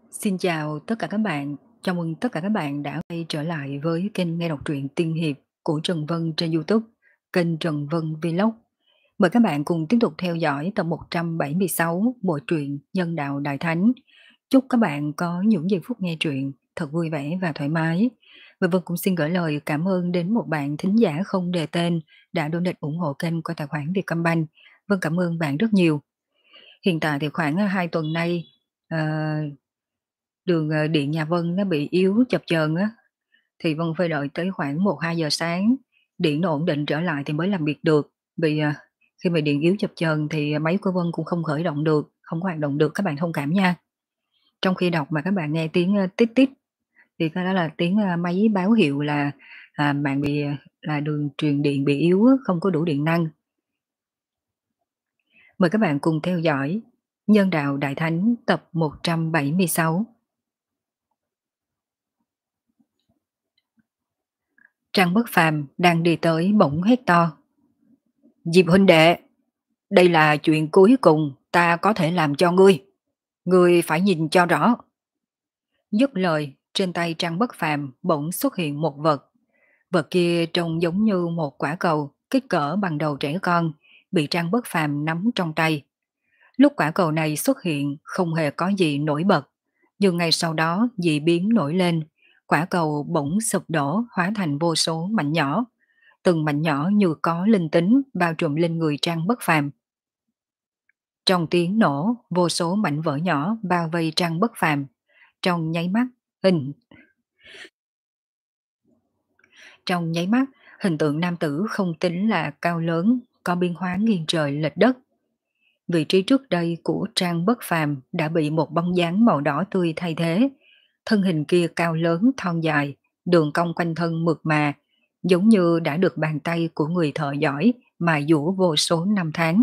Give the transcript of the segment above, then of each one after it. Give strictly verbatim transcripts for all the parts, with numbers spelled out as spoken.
Xin chào tất cả các bạn, chào mừng tất cả các bạn đã quay trở lại với kênh nghe đọc truyện tiên hiệp của Trần Vân trên YouTube, kênh Trần Vân Vlog. Mời các bạn cùng tiếp tục theo dõi tập một trăm bảy mươi sáu bộ truyện Nhân đạo Đại Thánh. Chúc các bạn có những giây phút nghe truyện thật vui vẻ và thoải mái. Và Vân cũng xin gửi lời cảm ơn đến một bạn thính giả không đề tên đã donate ủng hộ kênh qua tài khoản Vietcombank. Vân cảm ơn bạn rất nhiều. Hiện tại thì khoảng hai tuần nay, ờ, đường, ờ, điện nhà Vân nó bị yếu chập chờn á, thì Vân phải đợi tới khoảng một hai giờ sáng, điện nó ổn định trở lại thì mới làm việc được. Vì, à, khi mà điện yếu chập chờn thì máy của Vân cũng không khởi động được, không có hoạt động được, các bạn thông cảm nha. Trong khi đọc mà các bạn nghe tiếng, ơ, "tít tít" thì cái đó là tiếng, a, máy báo hiệu là, à, mạng bị à, là đường truyền điện bị yếu á, không có đủ điện năng. Mời các bạn cùng theo dõi Nhân đạo Đại Thánh tập một trăm bảy mươi sáu. Trang Bất Phàm đang đi tới bỗng hét to. Diệp huynh đệ, đây là chuyện cuối cùng ta có thể làm cho ngươi. Ngươi phải nhìn cho rõ. Dứt lời, trên tay Trang Bất Phàm bỗng xuất hiện một vật. Vật kia trông giống như một quả cầu kích cỡ bằng đầu trẻ con, bị Trang Bất Phàm nắm trong tay. Lúc quả cầu này xuất hiện không hề có gì nổi bật, nhưng ngay sau đó dị biến nổi lên, quả cầu bỗng sụp đổ hóa thành vô số mảnh nhỏ. Từng mảnh nhỏ như có linh tính bao trùm lên người Trang Bất Phàm. Trong tiếng nổ, vô số mảnh vỡ nhỏ bao vây Trang Bất Phàm. Trong nháy mắt, hình trong nháy mắt, hình tượng nam tử không tính là cao lớn, có biến hóa nghiêng trời lệch đất. Vị trí trước đây của Trang Bất Phàm đã bị một bóng dáng màu đỏ tươi thay thế. Thân hình kia cao lớn thon dài, đường cong quanh thân mượt mà, giống như đã được bàn tay của người thợ giỏi mài dũa vô số năm tháng.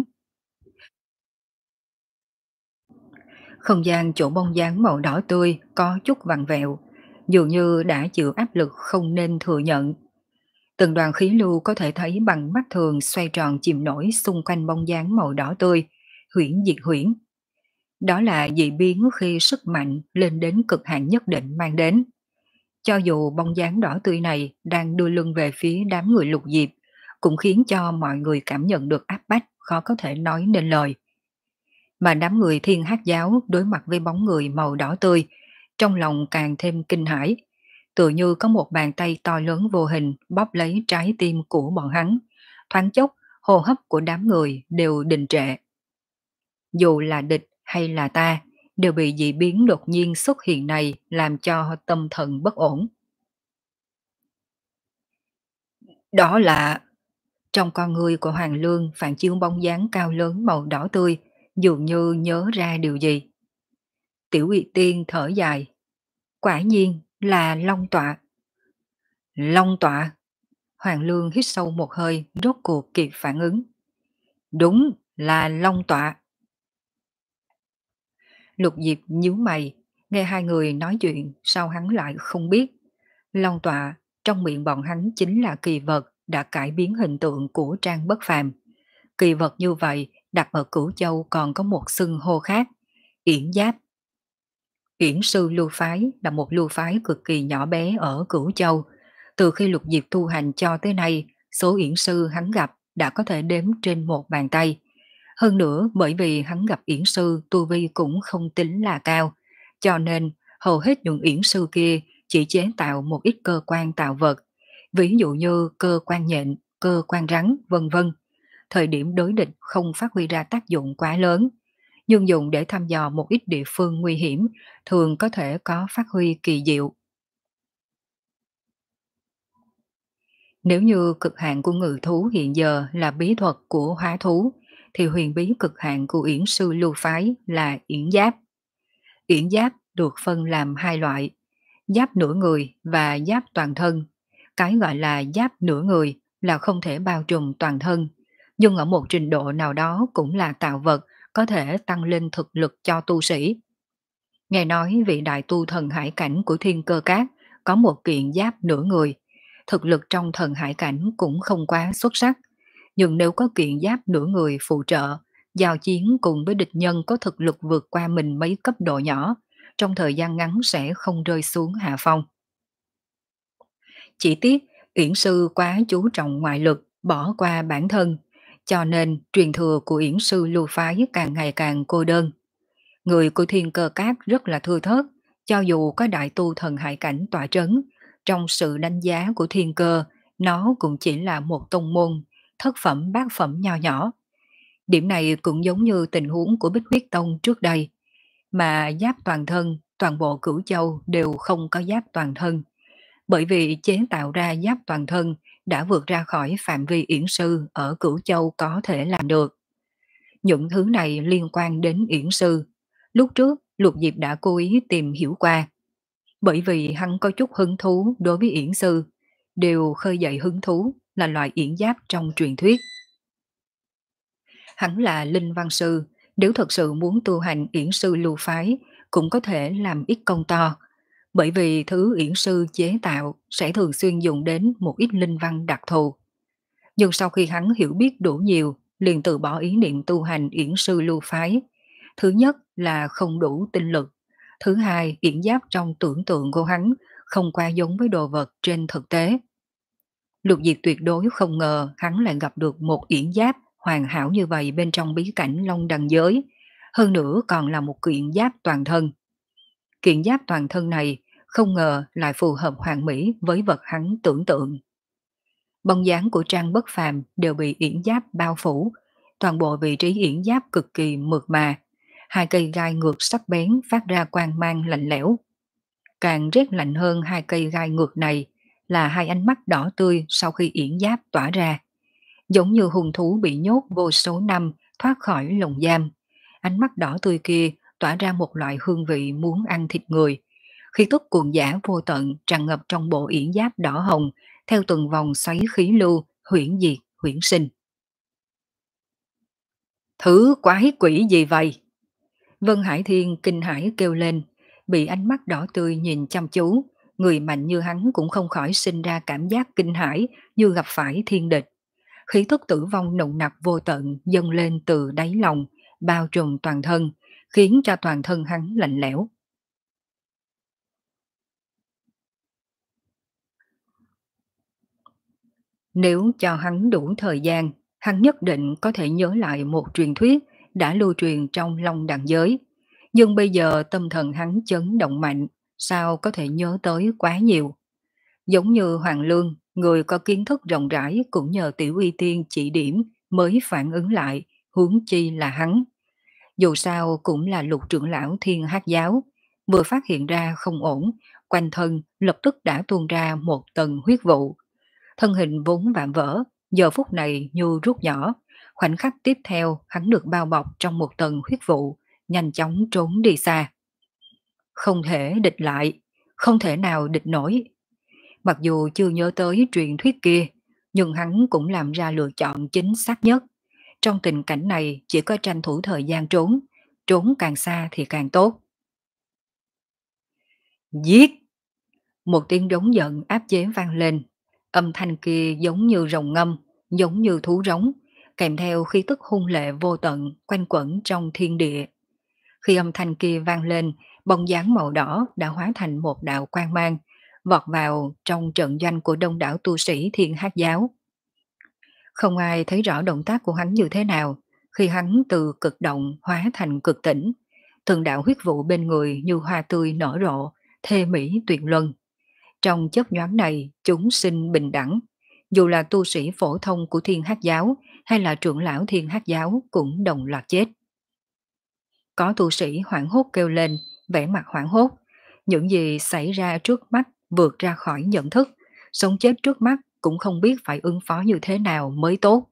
Không gian chỗ bông dáng màu đỏ tươi có chút vặn vẹo, dường như đã chịu áp lực không nên thừa nhận. Từng đoàn khí lưu có thể thấy bằng mắt thường xoay tròn chìm nổi xung quanh bông dáng màu đỏ tươi, huyễn diệt huyễn. Đó là dị biến khi sức mạnh lên đến cực hạn nhất định mang đến. Cho dù bông dáng đỏ tươi này đang đưa lưng về phía đám người Lục Diệp, cũng khiến cho mọi người cảm nhận được áp bách khó có thể nói nên lời. Mà đám người Thiên Hắc giáo đối mặt với bóng người màu đỏ tươi, trong lòng càng thêm kinh hãi, tựa như có một bàn tay to lớn vô hình bóp lấy trái tim của bọn hắn. Thoáng chốc, hô hấp của đám người đều đình trệ. Dù là địch hay là ta, đều bị dị biến đột nhiên xuất hiện này làm cho tâm thần bất ổn. Đó là... Trong con người của Hoàng Lương phản chiếu bóng dáng cao lớn màu đỏ tươi, dường như nhớ ra điều gì. Tiểu Uy Tiên thở dài. Quả nhiên là Long Tọa. Long Tọa. Hoàng Lương hít sâu một hơi, rốt cuộc kịp phản ứng. Đúng là Long Tọa. Lục Diệp nhíu mày, nghe hai người nói chuyện sao hắn lại không biết. Long Tọa trong miệng bọn hắn chính là kỳ vật đã cải biến hình tượng của Trang Bất Phàm. Kỳ vật như vậy đặt ở Cửu Châu còn có một xưng hô khác, Yển Giáp. Yển sư lưu phái là một lưu phái cực kỳ nhỏ bé ở Cửu Châu. Từ khi Lục Diệp tu hành cho tới nay, số yển sư hắn gặp đã có thể đếm trên một bàn tay. Hơn nữa bởi vì hắn gặp yển sư tu vi cũng không tính là cao, cho nên hầu hết những yển sư kia chỉ chế tạo một ít cơ quan tạo vật, ví dụ như cơ quan nhện, cơ quan rắn, vân vân. Thời điểm đối địch không phát huy ra tác dụng quá lớn, nhưng dùng để thăm dò một ít địa phương nguy hiểm thường có thể có phát huy kỳ diệu. Nếu như cực hạn của ngự thú hiện giờ là bí thuật của hóa thú, thì huyền bí cực hạn của yển sư lưu phái là yển giáp. Yển giáp được phân làm hai loại, giáp nửa người và giáp toàn thân. Cái gọi là giáp nửa người là không thể bao trùm toàn thân, nhưng ở một trình độ nào đó cũng là tạo vật có thể tăng lên thực lực cho tu sĩ. Nghe nói vị đại tu thần hải cảnh của Thiên Cơ Cát có một kiện giáp nửa người, thực lực trong thần hải cảnh cũng không quá xuất sắc, nhưng nếu có kiện giáp nửa người phụ trợ, giao chiến cùng với địch nhân có thực lực vượt qua mình mấy cấp độ nhỏ, trong thời gian ngắn sẽ không rơi xuống hạ phong. Chỉ tiếc, Yển sư quá chú trọng ngoại lực, bỏ qua bản thân, cho nên truyền thừa của Yển sư lưu phái càng ngày càng cô đơn. Người của Thiên Cơ Các rất là thưa thớt, cho dù có đại tu thần hải cảnh tọa trấn, trong sự đánh giá của Thiên Cơ, nó cũng chỉ là một tông môn, thất phẩm bát phẩm nho nhỏ. Điểm này cũng giống như tình huống của Bích Huyết Tông trước đây, mà giáp toàn thân, toàn bộ Cửu Châu đều không có giáp toàn thân, bởi vì chế tạo ra giáp toàn thân đã vượt ra khỏi phạm vi yển sư ở Cửu Châu có thể làm được. Những thứ này liên quan đến yển sư. Lúc trước, Lục Diệp đã cố ý tìm hiểu qua, bởi vì hắn có chút hứng thú đối với yển sư, đều khơi dậy hứng thú là loại yển giáp trong truyền thuyết. Hắn là linh văn sư, nếu thật sự muốn tu hành yển sư lưu phái, cũng có thể làm ít công to, bởi vì thứ yển sư chế tạo sẽ thường xuyên dùng đến một ít linh văn đặc thù. Nhưng sau khi hắn hiểu biết đủ nhiều, liền từ bỏ ý niệm tu hành yển sư lưu phái. Thứ nhất là không đủ tinh lực, thứ hai yển giáp trong tưởng tượng của hắn không qua giống với đồ vật trên thực tế. Lục Diệp tuyệt đối không ngờ hắn lại gặp được một yển giáp hoàn hảo như vậy bên trong bí cảnh Long Đằng giới, hơn nữa còn là một kiện giáp toàn thân. Kiện giáp toàn thân này không ngờ lại phù hợp hoàn mỹ với vật hắn tưởng tượng. Bóng dáng của Trang Bất Phàm đều bị yển giáp bao phủ, toàn bộ vị trí yển giáp cực kỳ mượt mà, hai cây gai ngược sắc bén phát ra quang mang lạnh lẽo. Càng rét lạnh hơn hai cây gai ngược này là hai ánh mắt đỏ tươi sau khi yển giáp tỏa ra, giống như hung thú bị nhốt vô số năm thoát khỏi lồng giam. Ánh mắt đỏ tươi kia tỏa ra một loại hương vị muốn ăn thịt người. Khí tức cuồng dã vô tận tràn ngập trong bộ yển giáp đỏ hồng, theo từng vòng xoáy khí lưu, huyễn diệt, huyễn sinh. Thứ quái quỷ gì vậy? Vân Hải Thiên kinh hãi kêu lên, bị ánh mắt đỏ tươi nhìn chăm chú, người mạnh như hắn cũng không khỏi sinh ra cảm giác kinh hãi như gặp phải thiên địch. Khí thức tử vong nồng nặc vô tận dâng lên từ đáy lòng, bao trùm toàn thân, khiến cho toàn thân hắn lạnh lẽo. Nếu cho hắn đủ thời gian, hắn nhất định có thể nhớ lại một truyền thuyết đã lưu truyền trong Long Đằng giới. Nhưng bây giờ tâm thần hắn chấn động mạnh, sao có thể nhớ tới quá nhiều. Giống như Hoàng Lương, người có kiến thức rộng rãi cũng nhờ Tiểu Uy Tiên chỉ điểm mới phản ứng lại, huống chi là hắn. Dù sao cũng là lục trưởng lão Thiên Hắc Giáo, vừa phát hiện ra không ổn, quanh thân lập tức đã tuôn ra một tầng huyết vụ. Thân hình vốn vạm vỡ, giờ phút này như rút nhỏ, khoảnh khắc tiếp theo hắn được bao bọc trong một tầng huyết vụ, nhanh chóng trốn đi xa. Không thể địch lại, không thể nào địch nổi. Mặc dù chưa nhớ tới truyền thuyết kia, nhưng hắn cũng làm ra lựa chọn chính xác nhất. Trong tình cảnh này chỉ có tranh thủ thời gian trốn, trốn càng xa thì càng tốt. Giết! Một tiếng rống giận áp chế vang lên, âm thanh kia giống như rồng ngâm, giống như thú rống, kèm theo khí tức hung lệ vô tận quanh quẩn trong thiên địa. Khi âm thanh kia vang lên, bóng dáng màu đỏ đã hóa thành một đạo quang mang, vọt vào trong trận doanh của đông đảo tu sĩ Thiên Hắc Giáo. Không ai thấy rõ động tác của hắn như thế nào, khi hắn từ cực động hóa thành cực tĩnh, từng đạo huyết vụ bên người như hoa tươi nở rộ, thê mỹ tuyệt luân. Trong chớp nhoáng này, chúng sinh bình đẳng, dù là tu sĩ phổ thông của Thiên Hắc Giáo hay là trưởng lão Thiên Hắc Giáo cũng đồng loạt chết. Có tu sĩ hoảng hốt kêu lên, vẻ mặt hoảng hốt, những gì xảy ra trước mắt vượt ra khỏi nhận thức, sống chết trước mắt cũng không biết phải ứng phó như thế nào mới tốt.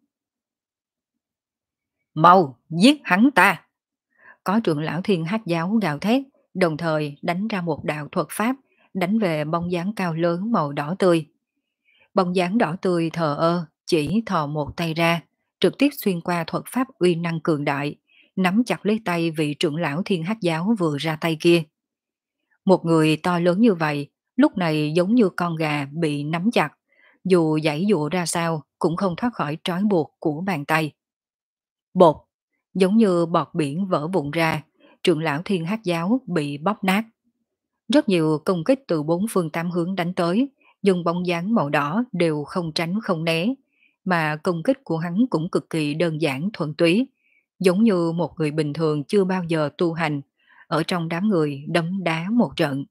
Mau, giết hắn ta! Có trưởng lão Thiên Hắc Giáo gào thét, đồng thời đánh ra một đạo thuật pháp, đánh về bóng dáng cao lớn màu đỏ tươi. Bóng dáng đỏ tươi thờ ơ, chỉ thò một tay ra, trực tiếp xuyên qua thuật pháp uy năng cường đại, nắm chặt lấy tay vị trưởng lão Thiên Hắc Giáo vừa ra tay kia. Một người to lớn như vậy, lúc này giống như con gà bị nắm chặt, dù giãy dụa ra sao cũng không thoát khỏi trói buộc của bàn tay. Bột, giống như bọt biển vỡ vụn ra, trưởng lão Thiên Hắc Giáo bị bóp nát. Rất nhiều công kích từ bốn phương tám hướng đánh tới, nhưng bóng dáng màu đỏ đều không tránh không né, mà công kích của hắn cũng cực kỳ đơn giản thuần túy, giống như một người bình thường chưa bao giờ tu hành, ở trong đám người đấm đá một trận.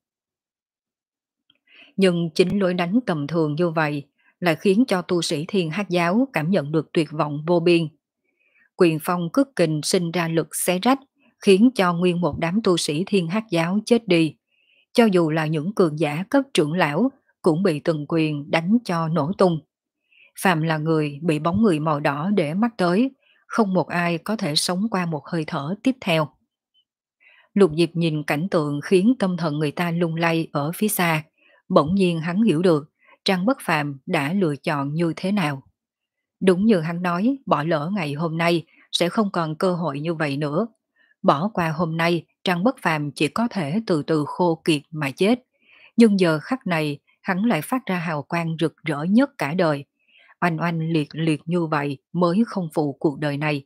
Nhưng chính lối đánh tầm thường như vậy lại khiến cho tu sĩ Thiên Hắc giáo cảm nhận được tuyệt vọng vô biên. Quyền phong cước kình sinh ra lực xé rách, khiến cho nguyên một đám tu sĩ Thiên Hắc giáo chết đi. Cho dù là những cường giả cấp trưởng lão cũng bị từng quyền đánh cho nổ tung. Phàm là người bị bóng người màu đỏ để mắt tới, không một ai có thể sống qua một hơi thở tiếp theo. Lục Diệp nhìn cảnh tượng khiến tâm thần người ta lung lay ở phía xa, bỗng nhiên hắn hiểu được Trang Bất Phàm đã lựa chọn như thế nào. Đúng như hắn nói, bỏ lỡ ngày hôm nay sẽ không còn cơ hội như vậy nữa. Bỏ qua hôm nay, Trang Bất Phàm chỉ có thể từ từ khô kiệt mà chết. Nhưng giờ khắc này, hắn lại phát ra hào quang rực rỡ nhất cả đời. Oanh oanh liệt liệt như vậy mới không phụ cuộc đời này.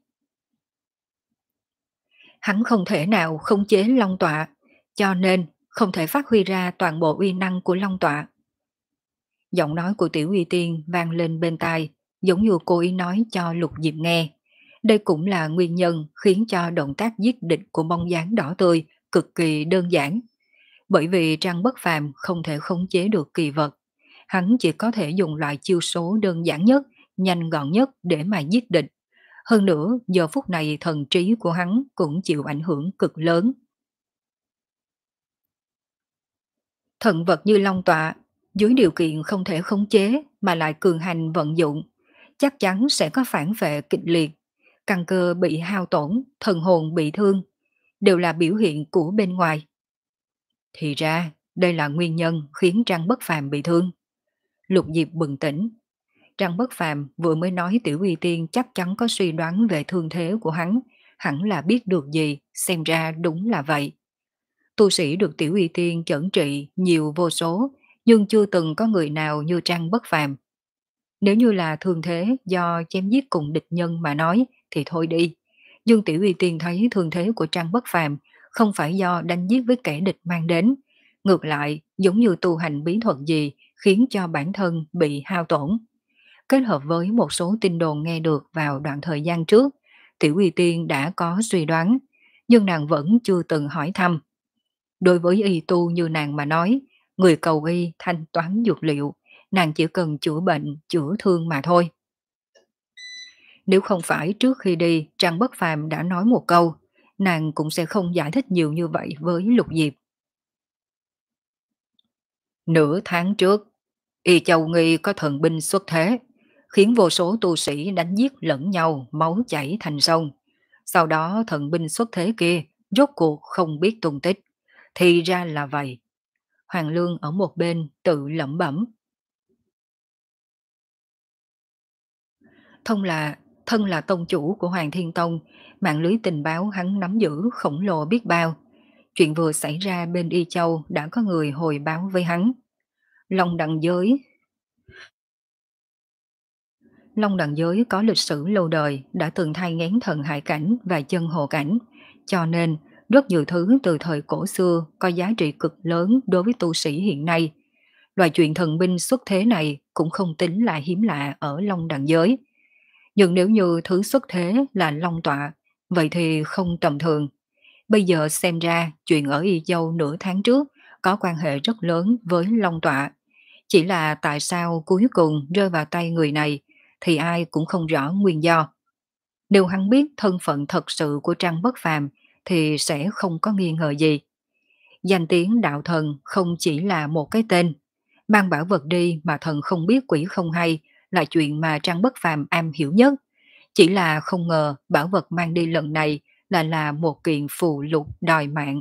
Hắn không thể nào khống chế Long Tọa, cho nên không thể phát huy ra toàn bộ uy năng của Long Tọa. Giọng nói của Tiểu Uy Tiên vang lên bên tai, giống như cô ý nói cho Lục Diệp nghe. Đây cũng là nguyên nhân khiến cho động tác giết địch của bóng dáng đỏ tươi cực kỳ đơn giản. Bởi vì Trang Bất Phàm không thể khống chế được kỳ vật, hắn chỉ có thể dùng loại chiêu số đơn giản nhất, nhanh gọn nhất để mà giết địch. Hơn nữa, giờ phút này thần trí của hắn cũng chịu ảnh hưởng cực lớn. Thần vật như Long Tọa, dưới điều kiện không thể khống chế mà lại cường hành vận dụng, chắc chắn sẽ có phản vệ kịch liệt, căn cơ bị hao tổn, thần hồn bị thương, đều là biểu hiện của bên ngoài. Thì ra, đây là nguyên nhân khiến Trang Bất Phàm bị thương. Lục Diệp bừng tỉnh. Trang Bất Phàm vừa mới nói Tiểu Uy Tiên chắc chắn có suy đoán về thương thế của hắn, hẳn là biết được gì, xem ra đúng là vậy. Tu sĩ được Tiểu Uy Tiên chẩn trị nhiều vô số, nhưng chưa từng có người nào như Trang Bất Phàm. Nếu như là thương thế do chém giết cùng địch nhân mà nói thì thôi đi. Nhưng Tiểu Uy Tiên thấy thương thế của Trang Bất Phàm không phải do đánh giết với kẻ địch mang đến. Ngược lại, giống như tu hành bí thuật gì khiến cho bản thân bị hao tổn. Kết hợp với một số tin đồn nghe được vào đoạn thời gian trước, Tiểu Uy Tiên đã có suy đoán, nhưng nàng vẫn chưa từng hỏi thăm. Đối với y tu như nàng mà nói, người cầu y thanh toán dược liệu, nàng chỉ cần chữa bệnh, chữa thương mà thôi. Nếu không phải trước khi đi Trang Bất Phàm đã nói một câu, nàng cũng sẽ không giải thích nhiều như vậy với Lục Diệp. Nửa tháng trước, Y Châu Nghi có thần binh xuất thế, khiến vô số tu sĩ đánh giết lẫn nhau, máu chảy thành sông. Sau đó thần binh xuất thế kia rốt cuộc không biết tung tích. Thì ra là vậy. Hoàng Lương ở một bên tự lẩm bẩm. Thông là thân là tông chủ của Hoàng Thiên Tông, mạng lưới tình báo hắn nắm giữ khổng lồ biết bao. Chuyện vừa xảy ra bên Y Châu đã có người hồi báo với hắn. Long đằng giới Long đằng giới có lịch sử lâu đời, đã từng thai nghén thần hải cảnh và chân hồ cảnh, cho nên rất nhiều thứ từ thời cổ xưa có giá trị cực lớn đối với tu sĩ hiện nay. Loại chuyện thần binh xuất thế này cũng không tính là hiếm lạ ở Long đằng giới. Nhưng nếu như thứ xuất thế là Long tọa, vậy thì không tầm thường. Bây giờ xem ra chuyện ở Y Châu nửa tháng trước có quan hệ rất lớn với Long tọa. Chỉ là tại sao cuối cùng rơi vào tay người này thì ai cũng không rõ nguyên do. Nếu hắn biết thân phận thật sự của Trang Bất Phàm thì sẽ không có nghi ngờ gì. Danh tiếng đạo thần không chỉ là một cái tên. Mang bảo vật đi mà thần không biết quỷ không hay là chuyện mà Trang Bất Phàm am hiểu nhất. Chỉ là không ngờ bảo vật mang đi lần này là là một kiện phù lục đòi mạng.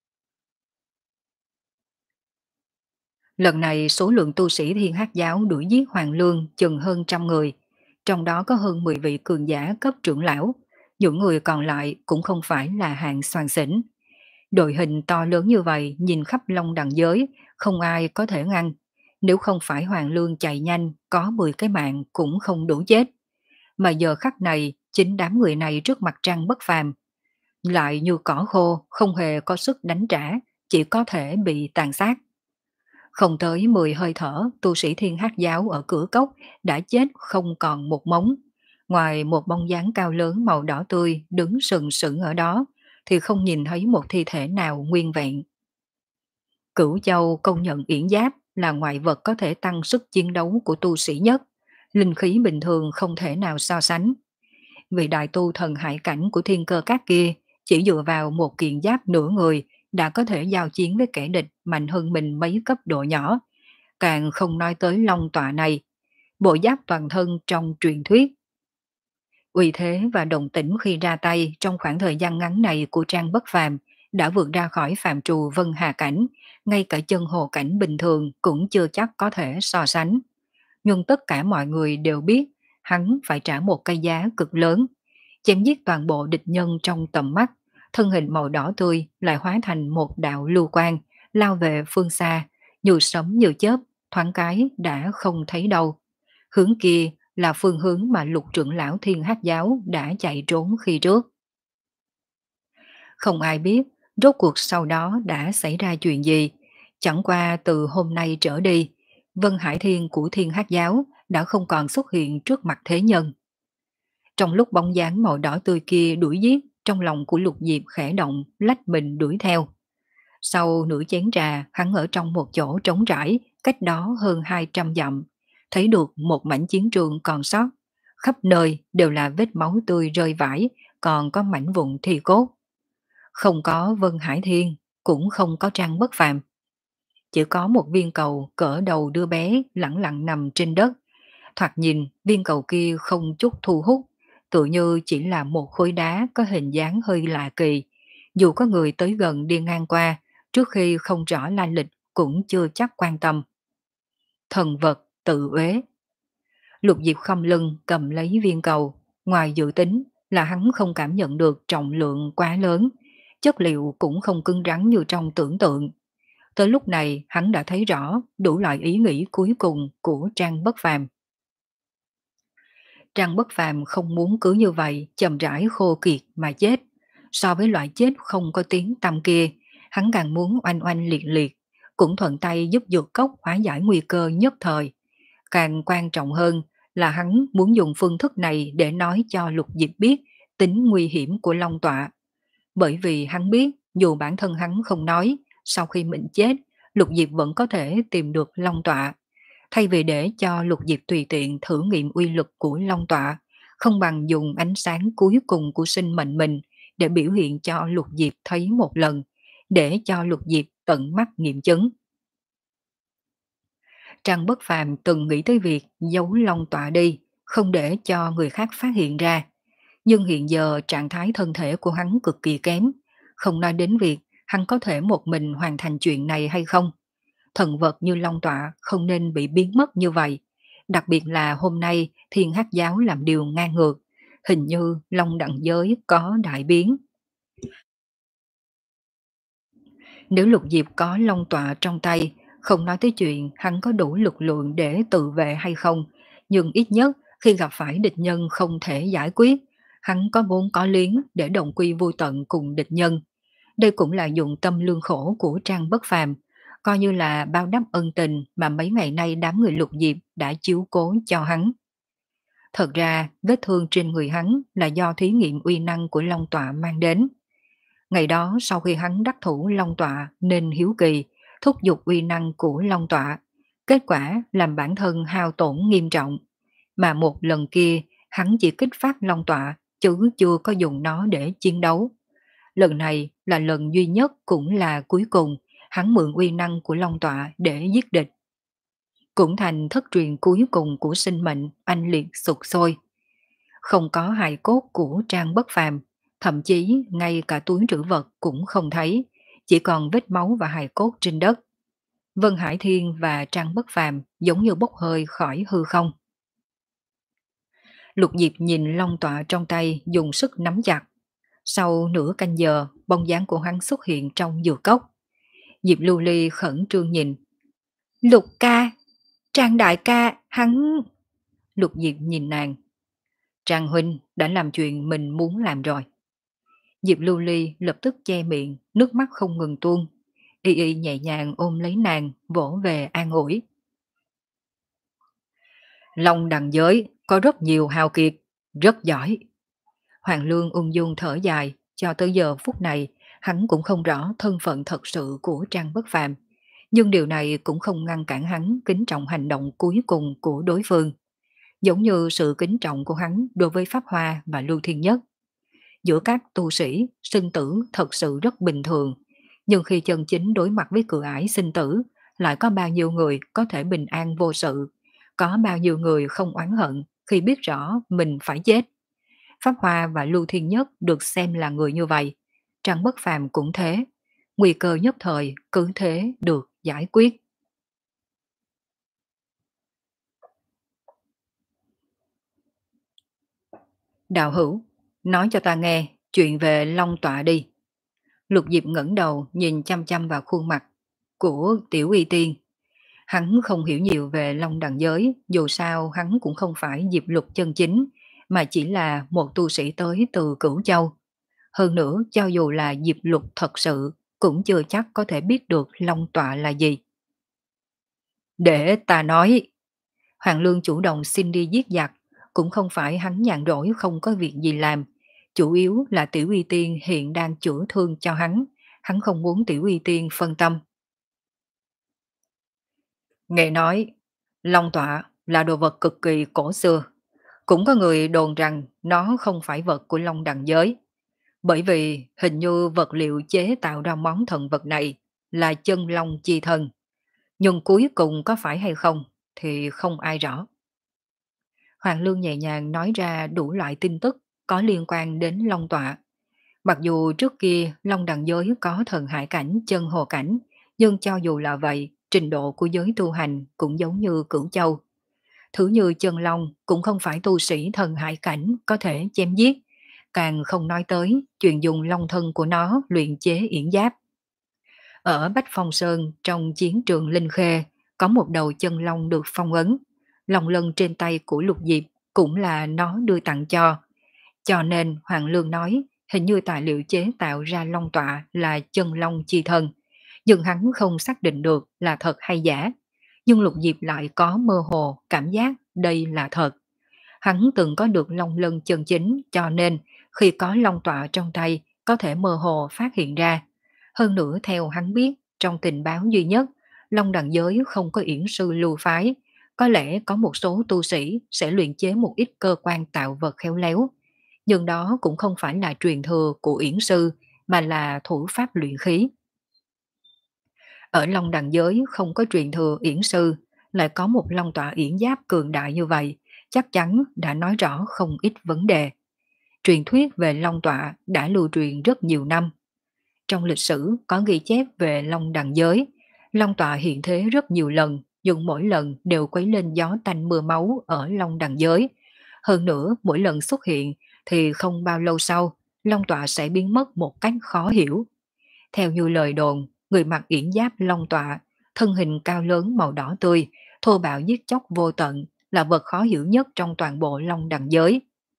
Lần này số lượng tu sĩ Thiên Hắc giáo đuổi giết Hoàng Lương chừng hơn trăm người, trong đó có hơn mười vị cường giả cấp trưởng lão, những người còn lại cũng không phải là hạng soàn xỉn. Đội hình to lớn như vậy nhìn khắp Long đằng giới, không ai có thể ngăn. Nếu không phải Hoàng Lương chạy nhanh, có mười cái mạng cũng không đủ chết. Mà giờ khắc này, chính đám người này trước mặt Trang Bất Phàm lại như cỏ khô, không hề có sức đánh trả, chỉ có thể bị tàn sát. Không tới mười hơi thở, tu sĩ Thiên Hắc giáo ở cửa cốc đã chết không còn một mống. Ngoài một bóng dáng cao lớn màu đỏ tươi đứng sừng sững ở đó, thì không nhìn thấy một thi thể nào nguyên vẹn. Cửu Châu công nhận yển giáp là ngoại vật có thể tăng sức chiến đấu của tu sĩ nhất, linh khí bình thường không thể nào so sánh. Vị đại tu thần hải cảnh của thiên cơ các kia chỉ dựa vào một kiện giáp nửa người đã có thể giao chiến với kẻ địch mạnh hơn mình mấy cấp độ nhỏ, càng không nói tới long tọa này, bộ giáp toàn thân trong truyền thuyết. Uy thế và đồng tĩnh khi ra tay trong khoảng thời gian ngắn này của Trang Bất Phàm đã vượt ra khỏi phạm trù vân hà cảnh, ngay cả chân hồ cảnh bình thường cũng chưa chắc có thể so sánh. Nhưng tất cả mọi người đều biết hắn phải trả một cái giá cực lớn, chém giết toàn bộ địch nhân trong tầm mắt, thân hình màu đỏ tươi lại hóa thành một đạo lưu quang, lao về phương xa, như sấm như chớp, thoáng cái đã không thấy đâu. Hướng kia là phương hướng mà lục trưởng lão Thiên Hắc giáo đã chạy trốn khi trước. Không ai biết rốt cuộc sau đó đã xảy ra chuyện gì, chẳng qua từ hôm nay trở đi, Vân Hải Thiên của Thiên Hắc giáo đã không còn xuất hiện trước mặt thế nhân. Trong lúc bóng dáng màu đỏ tươi kia đuổi giết, trong lòng của Lục Diệp khẽ động, lách mình đuổi theo. Sau nửa chén trà, hắn ở trong một chỗ trống rãi, cách đó hơn hai trăm dặm, thấy được một mảnh chiến trường còn sót. Khắp nơi đều là vết máu tươi rơi vãi, còn có mảnh vụn thi cốt. Không có Vân Hải Thiên, cũng không có Trang Bất Phàm. Chỉ có một viên cầu cỡ đầu đứa bé lẳng lặng nằm trên đất. Thoạt nhìn, viên cầu kia không chút thu hút, tự như chỉ là một khối đá có hình dáng hơi lạ kỳ. Dù có người tới gần đi ngang qua, trước khi không rõ lai lịch cũng chưa chắc quan tâm. Thần vật tự uế. Lục Diệp không lưng cầm lấy viên cầu, ngoài dự tính là hắn không cảm nhận được trọng lượng quá lớn, chất liệu cũng không cứng rắn như trong tưởng tượng. Tới lúc này hắn đã thấy rõ đủ loại ý nghĩ cuối cùng của Trang Bất Phàm. Trang Bất Phàm không muốn cứ như vậy chậm rãi khô kiệt mà chết. So với loại chết không có tiếng tăm kia, hắn càng muốn oanh oanh liệt liệt, cũng thuận tay giúp dược cốc hóa giải nguy cơ nhất thời. Càng quan trọng hơn là hắn muốn dùng phương thức này để nói cho Lục Diệp biết tính nguy hiểm của Long Tọa. Bởi vì hắn biết dù bản thân hắn không nói, sau khi mình chết, Lục Diệp vẫn có thể tìm được Long Tọa. Thay vì để cho Lục Diệp tùy tiện thử nghiệm uy lực của Long Tọa, không bằng dùng ánh sáng cuối cùng của sinh mệnh mình để biểu hiện cho Lục Diệp thấy một lần, để cho Lục Diệp tận mắt nghiệm chứng. Trang Bất Phàm từng nghĩ tới việc giấu Long Tọa đi, không để cho người khác phát hiện ra. Nhưng hiện giờ trạng thái thân thể của hắn cực kỳ kém, không nói đến việc hắn có thể một mình hoàn thành chuyện này hay không. Thần vật như Long Tọa không nên bị biến mất như vậy. Đặc biệt là hôm nay Thiên Hắc giáo làm điều ngang ngược. Hình như Long Đẳng giới có đại biến. Nếu Lục Diệp có Long Tọa trong tay, không nói tới chuyện hắn có đủ lực lượng để tự vệ hay không, nhưng ít nhất khi gặp phải địch nhân không thể giải quyết, hắn có vốn có liếng để đồng quy vô tận cùng địch nhân. Đây cũng là dụng tâm lương khổ của Trang Bất Phàm, coi như là bao đáp ân tình mà mấy ngày nay đám người Lục Diệp đã chiếu cố cho hắn. Thật ra, vết thương trên người hắn là do thí nghiệm uy năng của Long Tọa mang đến. Ngày đó sau khi hắn đắc thủ Long Tọa nên hiếu kỳ, thúc giục uy năng của Long Tọa. Kết quả làm bản thân hao tổn nghiêm trọng. Mà một lần kia, hắn chỉ kích phát Long Tọa, chứ chưa có dùng nó để chiến đấu. Lần này là lần duy nhất cũng là cuối cùng, hắn mượn uy năng của Long Tọa để giết địch. Cũng thành thất truyền cuối cùng của sinh mệnh anh liệt sụt sôi. Không có hài cốt của Trang Bất Phàm, thậm chí ngay cả túi trữ vật cũng không thấy, chỉ còn vết máu và hài cốt trên đất. Vân Hải Thiên và Trang Bất Phàm giống như bốc hơi khỏi hư không. Lục Diệp nhìn Long Tọa trong tay dùng sức nắm chặt. Sau nửa canh giờ, bóng dáng của hắn xuất hiện trong dược cốc. Diệp Lưu Ly khẩn trương nhìn. Lục ca, Trang đại ca, hắn... Lục Diệp nhìn nàng. Trang huynh đã làm chuyện mình muốn làm rồi. Diệp Lưu Ly lập tức che miệng, nước mắt không ngừng tuôn. Y Y nhẹ nhàng ôm lấy nàng, vỗ về an ủi. Long đằng giới có rất nhiều hào kiệt, rất giỏi. Hoàng Lương ung dung thở dài, cho tới giờ phút này, hắn cũng không rõ thân phận thật sự của Trang Bất Phàm, nhưng điều này cũng không ngăn cản hắn kính trọng hành động cuối cùng của đối phương, giống như sự kính trọng của hắn đối với Pháp Hoa và Lưu Thiên Nhất. Giữa các tu sĩ, sinh tử thật sự rất bình thường, nhưng khi chân chính đối mặt với cửa ải sinh tử, lại có bao nhiêu người có thể bình an vô sự, có bao nhiêu người không oán hận khi biết rõ mình phải chết. Pháp Hoa và Lưu Thiên Nhất được xem là người như vậy, Trang Bất Phàm cũng thế, nguy cơ nhất thời cứ thế được giải quyết. Đạo hữu, nói cho ta nghe chuyện về Long Tọa đi. Lục Diệp ngẩng đầu nhìn chăm chăm vào khuôn mặt của Tiểu Y Tiên. Hắn không hiểu nhiều về Long Đằng giới, dù sao hắn cũng không phải Diệp Lục chân chính, mà chỉ là một tu sĩ tới từ Cửu Châu. Hơn nữa, cho dù là Diệp Lục thật sự, cũng chưa chắc có thể biết được Long Tọa là gì. Để ta nói, Hoàng Lương chủ động xin đi giết giặc, cũng không phải hắn nhàn rỗi không có việc gì làm. Chủ yếu là Tiểu Y Tiên hiện đang chữa thương cho hắn, hắn không muốn Tiểu Y Tiên phân tâm. Nghe nói, Long Tọa là đồ vật cực kỳ cổ xưa, cũng có người đồn rằng nó không phải vật của Long Đằng giới, bởi vì hình như vật liệu chế tạo ra món thần vật này là chân long chi thân, nhưng cuối cùng có phải hay không thì không ai rõ. Hoàng Lương nhẹ nhàng nói ra đủ loại tin tức có liên quan đến Long Tọa. Mặc dù trước kia Long Đằng giới có thần hải cảnh, chân hồ cảnh, nhưng cho dù là vậy, trình độ của giới tu hành cũng giống như Cửu Châu. Thứ như chân long cũng không phải tu sĩ thần hải cảnh có thể chém giết, càng không nói tới chuyện dùng long thân của nó luyện chế yển giáp. Ở Bách Phong Sơn trong chiến trường Linh Khê có một đầu chân long được phong ấn, lòng lân trên tay của Lục Diệp cũng là nó đưa tặng cho. Cho nên Hoàng Lương nói hình như tài liệu chế tạo ra long tọa là chân long chi thân, nhưng hắn không xác định được là thật hay giả. Nhưng Lục Diệp lại có mơ hồ cảm giác đây là thật. Hắn từng có được long lân chân chính, cho nên khi có long tọa trong tay có thể mơ hồ phát hiện ra. Hơn nữa theo hắn biết, trong tình báo duy nhất, Long Đằng giới không có yển sư lưu phái, có lẽ có một số tu sĩ sẽ luyện chế một ít cơ quan tạo vật khéo léo, nhưng đó cũng không phải là truyền thừa của yển sư, mà là thủ pháp luyện khí. Ở Long Đằng giới không có truyền thừa yển sư, lại có một long tọa yển giáp cường đại như vậy, chắc chắn đã nói rõ không ít vấn đề. Truyền thuyết về long tọa đã lưu truyền rất nhiều năm. Trong lịch sử có ghi chép về Long Đằng giới, Long tọa hiện thế rất nhiều lần, nhưng mỗi lần đều quấy lên gió tanh mưa máu ở Long Đằng giới. Hơn nữa, mỗi lần xuất hiện thì không bao lâu sau, Long tọa sẽ biến mất một cách khó hiểu. Theo như lời đồn, người mặc yển giáp Long tọa, thân hình cao lớn màu đỏ tươi, thô bạo giết chóc vô tận, là vật khó hiểu nhất trong toàn bộ Long Đằng giới.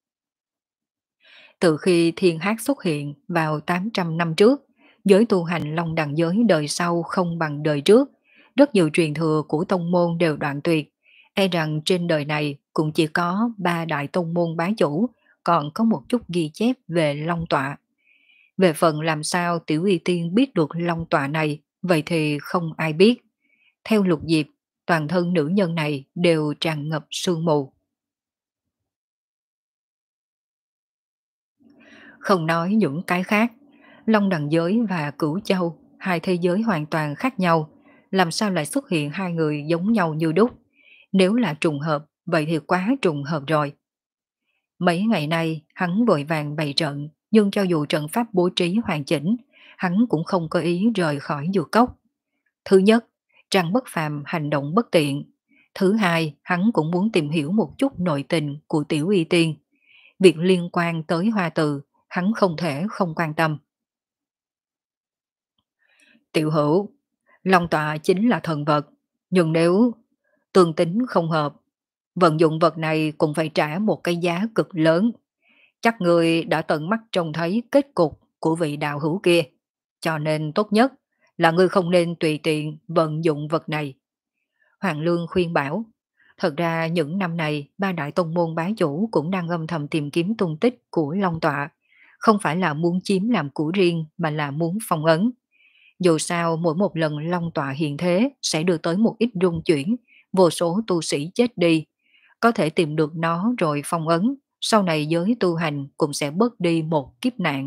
Từ khi thiên hát xuất hiện vào tám trăm năm trước, giới tu hành Long Đằng giới đời sau không bằng đời trước. Rất nhiều truyền thừa của tông môn đều đoạn tuyệt. E rằng trên đời này cũng chỉ có ba đại tông môn bá chủ, còn có một chút ghi chép về Long tọa. Về phần làm sao Tiểu Y Tiên biết được Long tọa này, vậy thì không ai biết. Theo Lục Diệp, toàn thân nữ nhân này đều tràn ngập sương mù. Không nói những cái khác, Long Đằng giới và Cửu Châu, hai thế giới hoàn toàn khác nhau, làm sao lại xuất hiện hai người giống nhau như đúc? Nếu là trùng hợp, vậy thì quá trùng hợp rồi. Mấy ngày nay, hắn vội vàng bày trận, nhưng cho dù trận pháp bố trí hoàn chỉnh, hắn cũng không có ý rời khỏi dược cốc. Thứ nhất, Trang Bất Phàm hành động bất tiện. Thứ hai, hắn cũng muốn tìm hiểu một chút nội tình của Tiểu Y Tiên. Việc liên quan tới Hoa Từ, hắn không thể không quan tâm. Tiểu hữu, Long tọa chính là thần vật, nhưng nếu tương tính không hợp, vận dụng vật này cũng phải trả một cái giá cực lớn. Chắc người đã tận mắt trông thấy kết cục của vị đạo hữu kia, cho nên tốt nhất là ngươi không nên tùy tiện vận dụng vật này. Hoàng Lương khuyên bảo, thật ra những năm này ba đại tông môn bá chủ cũng đang âm thầm tìm kiếm tung tích của Long Tọa, không phải là muốn chiếm làm của riêng mà là muốn phong ấn. Dù sao mỗi một lần Long Tọa hiện thế sẽ đưa tới một ít rung chuyển, vô số tu sĩ chết đi, có thể tìm được nó rồi phong ấn, sau này giới tu hành cũng sẽ bớt đi một kiếp nạn.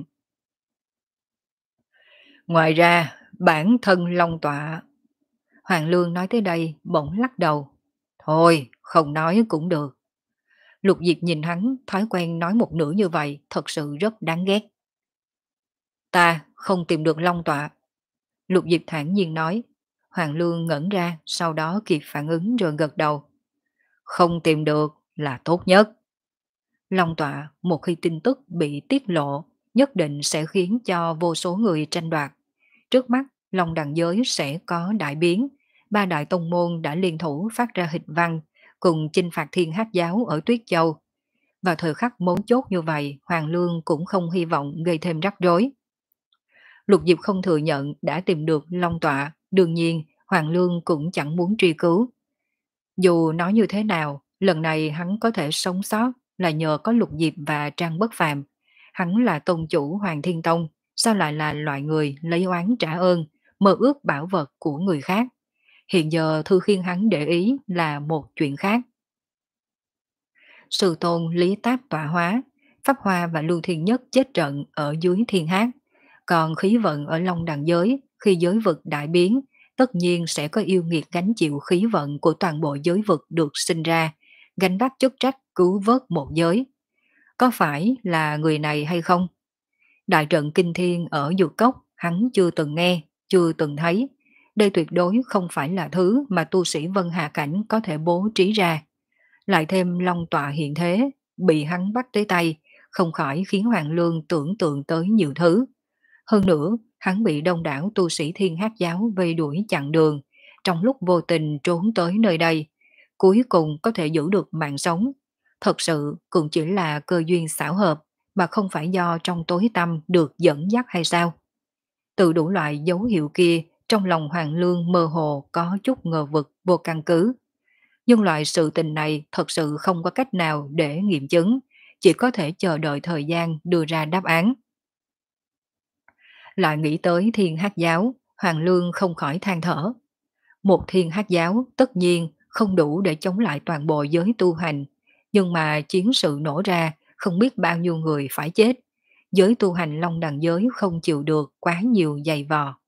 Ngoài ra, bản thân Long Tọa, Hoàng Lương nói tới đây bỗng lắc đầu. Thôi, không nói cũng được. Lục Diệp nhìn hắn, thói quen nói một nửa như vậy thật sự rất đáng ghét. Ta không tìm được Long Tọa. Lục Diệp thản nhiên nói. Hoàng Lương ngẩn ra, sau đó kịp phản ứng rồi gật đầu. Không tìm được là tốt nhất. Long Tọa một khi tin tức bị tiết lộ, nhất định sẽ khiến cho vô số người tranh đoạt. Trước mắt, Long Đằng giới sẽ có đại biến. Ba đại tông môn đã liên thủ phát ra hịch văn, cùng chinh phạt Thiên Hắc giáo ở Tuyết Châu. Vào thời khắc mấu chốt như vậy, Hoàng Lương cũng không hy vọng gây thêm rắc rối. Lục Diệp không thừa nhận đã tìm được Long Tọa, đương nhiên Hoàng Lương cũng chẳng muốn truy cứu. Dù nói như thế nào, lần này hắn có thể sống sót là nhờ có Lục Diệp và Trang Bất Phàm. Hắn là tôn chủ Hoàng Thiên Tông, sao lại là loại người lấy oán trả ơn, mơ ước bảo vật của người khác. Hiện giờ thư khiên hắn để ý là một chuyện khác. Sư tôn Lý Táp tọa hóa, Pháp Hoa và Lưu Thiên Nhất chết trận ở dưới Thiên Hát. Còn khí vận ở Long Đằng giới, khi giới vực đại biến, tất nhiên sẽ có yêu nghiệt gánh chịu khí vận của toàn bộ giới vực được sinh ra, gánh vác chức trách cứu vớt một giới. Có phải là người này hay không? Đại trận kinh thiên ở Dược Cốc hắn chưa từng nghe, chưa từng thấy. Đây tuyệt đối không phải là thứ mà tu sĩ Vân Hà Cảnh có thể bố trí ra. Lại thêm Long Tọa hiện thế, bị hắn bắt tới tay, không khỏi khiến Hoàng Lương tưởng tượng tới nhiều thứ. Hơn nữa, hắn bị đông đảo tu sĩ Thiên Hắc giáo vây đuổi chặn đường, trong lúc vô tình trốn tới nơi đây, cuối cùng có thể giữ được mạng sống. Thật sự cũng chỉ là cơ duyên xảo hợp, mà không phải do trong tối tâm được dẫn dắt hay sao? Từ đủ loại dấu hiệu kia, trong lòng Hoàng Lương mơ hồ có chút ngờ vực vô căn cứ. Nhưng loại sự tình này thật sự không có cách nào để nghiệm chứng, chỉ có thể chờ đợi thời gian đưa ra đáp án. Lại nghĩ tới Thiên Hắc giáo, Hoàng Lương không khỏi than thở. Một Thiên Hắc giáo tất nhiên không đủ để chống lại toàn bộ giới tu hành, nhưng mà chiến sự nổ ra, không biết bao nhiêu người phải chết. Giới tu hành Long Đằng giới không chịu được quá nhiều dày vò.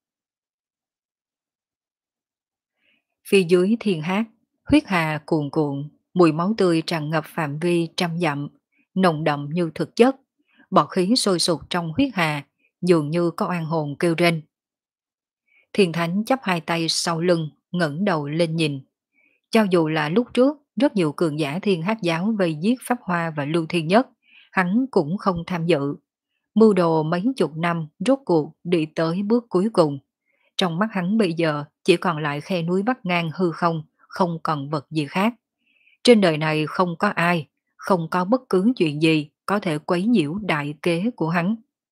Phía dưới Thiên Hắc, huyết hà cuồn cuộn, mùi máu tươi tràn ngập phạm vi trăm dặm, nồng đậm như thực chất, bọt khí sôi sục trong huyết hà, dường như có oan hồn kêu rên. Thiên Thánh chắp hai tay sau lưng, ngẩng đầu lên nhìn. Cho dù là lúc trước, rất nhiều cường giả Thiên Hắc giáo vây giết Pháp Hoa và Lưu Thiên Nhất, hắn cũng không tham dự. Mưu đồ mấy chục năm rốt cuộc đi tới bước cuối cùng. Trong mắt hắn bây giờ chỉ còn lại khe núi vắt ngang hư không, không còn vật gì khác. Trên đời này không có ai, không có bất cứ chuyện gì có thể quấy nhiễu đại kế của hắn.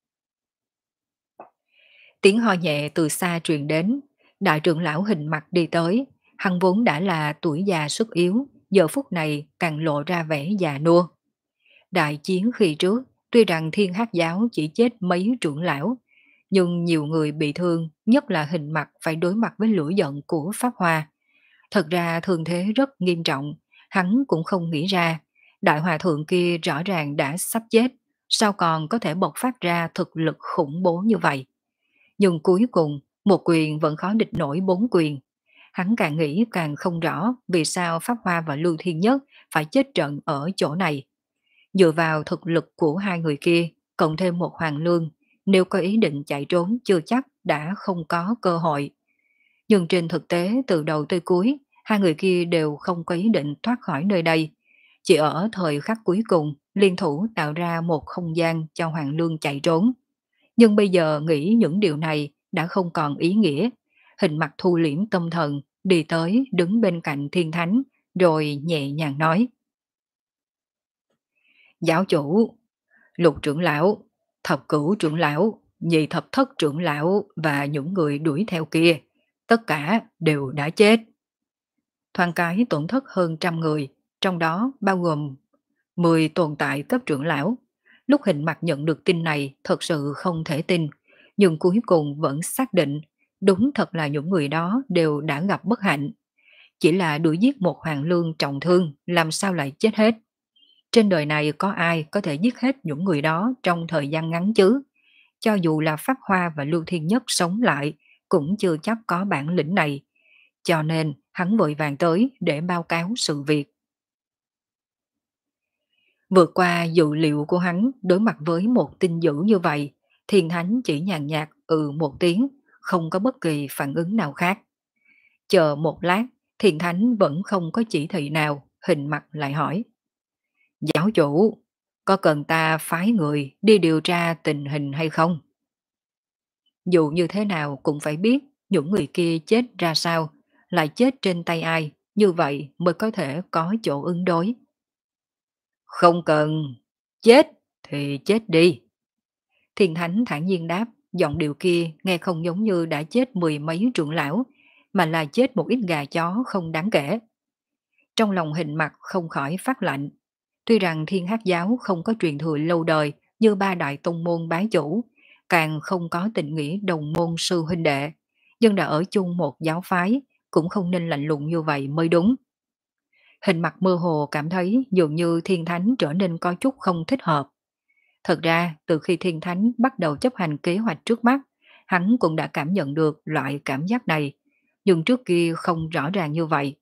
Tiếng ho nhẹ từ xa truyền đến, đại trưởng lão hình mặt đi tới, hắn vốn đã là tuổi già sức yếu, giờ phút này càng lộ ra vẻ già nua. Đại chiến khi trước, tuy rằng Thiên Hắc giáo chỉ chết mấy trưởng lão, nhưng nhiều người bị thương, nhất là hình mặt phải đối mặt với lửa giận của Pháp Hoa. Thật ra thương thế rất nghiêm trọng, hắn cũng không nghĩ ra, đại hòa thượng kia rõ ràng đã sắp chết, sao còn có thể bộc phát ra thực lực khủng bố như vậy. Nhưng cuối cùng, một quyền vẫn khó địch nổi bốn quyền. Hắn càng nghĩ càng không rõ vì sao Pháp Hoa và Lưu Thiên Nhất phải chết trận ở chỗ này. Dựa vào thực lực của hai người kia, cộng thêm một Hoàng Lương, nếu có ý định chạy trốn chưa chắc đã không có cơ hội. Nhưng trên thực tế từ đầu tới cuối, hai người kia đều không có ý định thoát khỏi nơi đây. Chỉ ở thời khắc cuối cùng, liên thủ tạo ra một không gian cho Hoàng Lương chạy trốn. Nhưng bây giờ nghĩ những điều này đã không còn ý nghĩa. Hình mặt thu liễm tâm thần, đi tới đứng bên cạnh Thiên Thánh, rồi nhẹ nhàng nói. Giáo chủ, Lục trưởng lão, Thập cửu trưởng lão, Nhị thập thất trưởng lão và những người đuổi theo kia, tất cả đều đã chết. Thoáng cái tổn thất hơn trăm người, trong đó bao gồm mười tồn tại cấp trưởng lão. Lúc Hình Mặc nhận được tin này thật sự không thể tin, nhưng cuối cùng vẫn xác định đúng thật là những người đó đều đã gặp bất hạnh. Chỉ là đuổi giết một hoàng lương trọng thương, làm sao lại chết hết. Trên đời này có ai có thể giết hết những người đó trong thời gian ngắn chứ? Cho dù là Pháp Hoa và Lưu Thiên Nhất sống lại, cũng chưa chắc có bản lĩnh này. Cho nên hắn vội vàng tới để báo cáo sự việc. Vượt qua dự liệu của hắn, đối mặt với một tin dữ như vậy, Thiên Thánh chỉ nhàn nhạt ừ một tiếng, không có bất kỳ phản ứng nào khác. Chờ một lát, Thiên Thánh vẫn không có chỉ thị nào, Hình Mặc lại hỏi. Giáo chủ, có cần ta phái người đi điều tra tình hình hay không? Dù như thế nào cũng phải biết những người kia chết ra sao, lại chết trên tay ai, như vậy mới có thể có chỗ ứng đối. Không cần, chết thì chết đi. Thiên Thánh thản nhiên đáp, giọng điệu kia nghe không giống như đã chết mười mấy trưởng lão, mà là chết một ít gà chó không đáng kể. Trong lòng Hình Mặc không khỏi phát lạnh. Tuy rằng Thiên Hắc giáo không có truyền thừa lâu đời như ba đại tông môn bái chủ, càng không có tình nghĩa đồng môn sư huynh đệ, nhưng đã ở chung một giáo phái, cũng không nên lạnh lùng như vậy mới đúng. Hình Mặc mơ hồ cảm thấy dường như Thiên Thánh trở nên có chút không thích hợp. Thật ra, từ khi Thiên Thánh bắt đầu chấp hành kế hoạch trước mắt, hắn cũng đã cảm nhận được loại cảm giác này, nhưng trước kia không rõ ràng như vậy.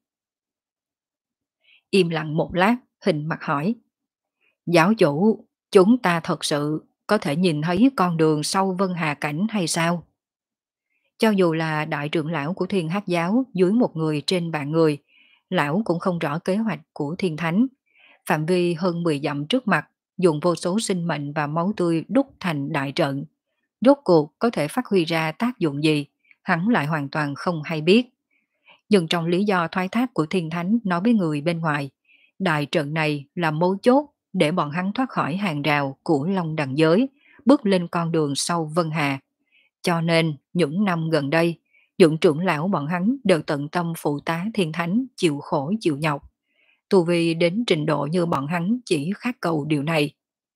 Im lặng một lát, Hình Mặc hỏi. Giáo chủ, chúng ta thật sự có thể nhìn thấy con đường sau Vân Hà Cảnh hay sao? Cho dù là đại trưởng lão của Thiên Hắc giáo dưới một người trên vạn người, lão cũng không rõ kế hoạch của Thiên Thánh. Phạm vi hơn mười dặm trước mặt, dùng vô số sinh mệnh và máu tươi đúc thành đại trận. Rốt cuộc có thể phát huy ra tác dụng gì, hắn lại hoàn toàn không hay biết. Nhưng trong lý do thoái thác của Thiên Thánh nói với người bên ngoài, đại trận này là mấu chốt để bọn hắn thoát khỏi hàng rào của Long Đằng giới, bước lên con đường sau Vân Hà. Cho nên, những năm gần đây, những trưởng lão bọn hắn đều tận tâm phụ tá Thiên Thánh chịu khổ chịu nhọc. Tu vi đến trình độ như bọn hắn chỉ khát cầu điều này.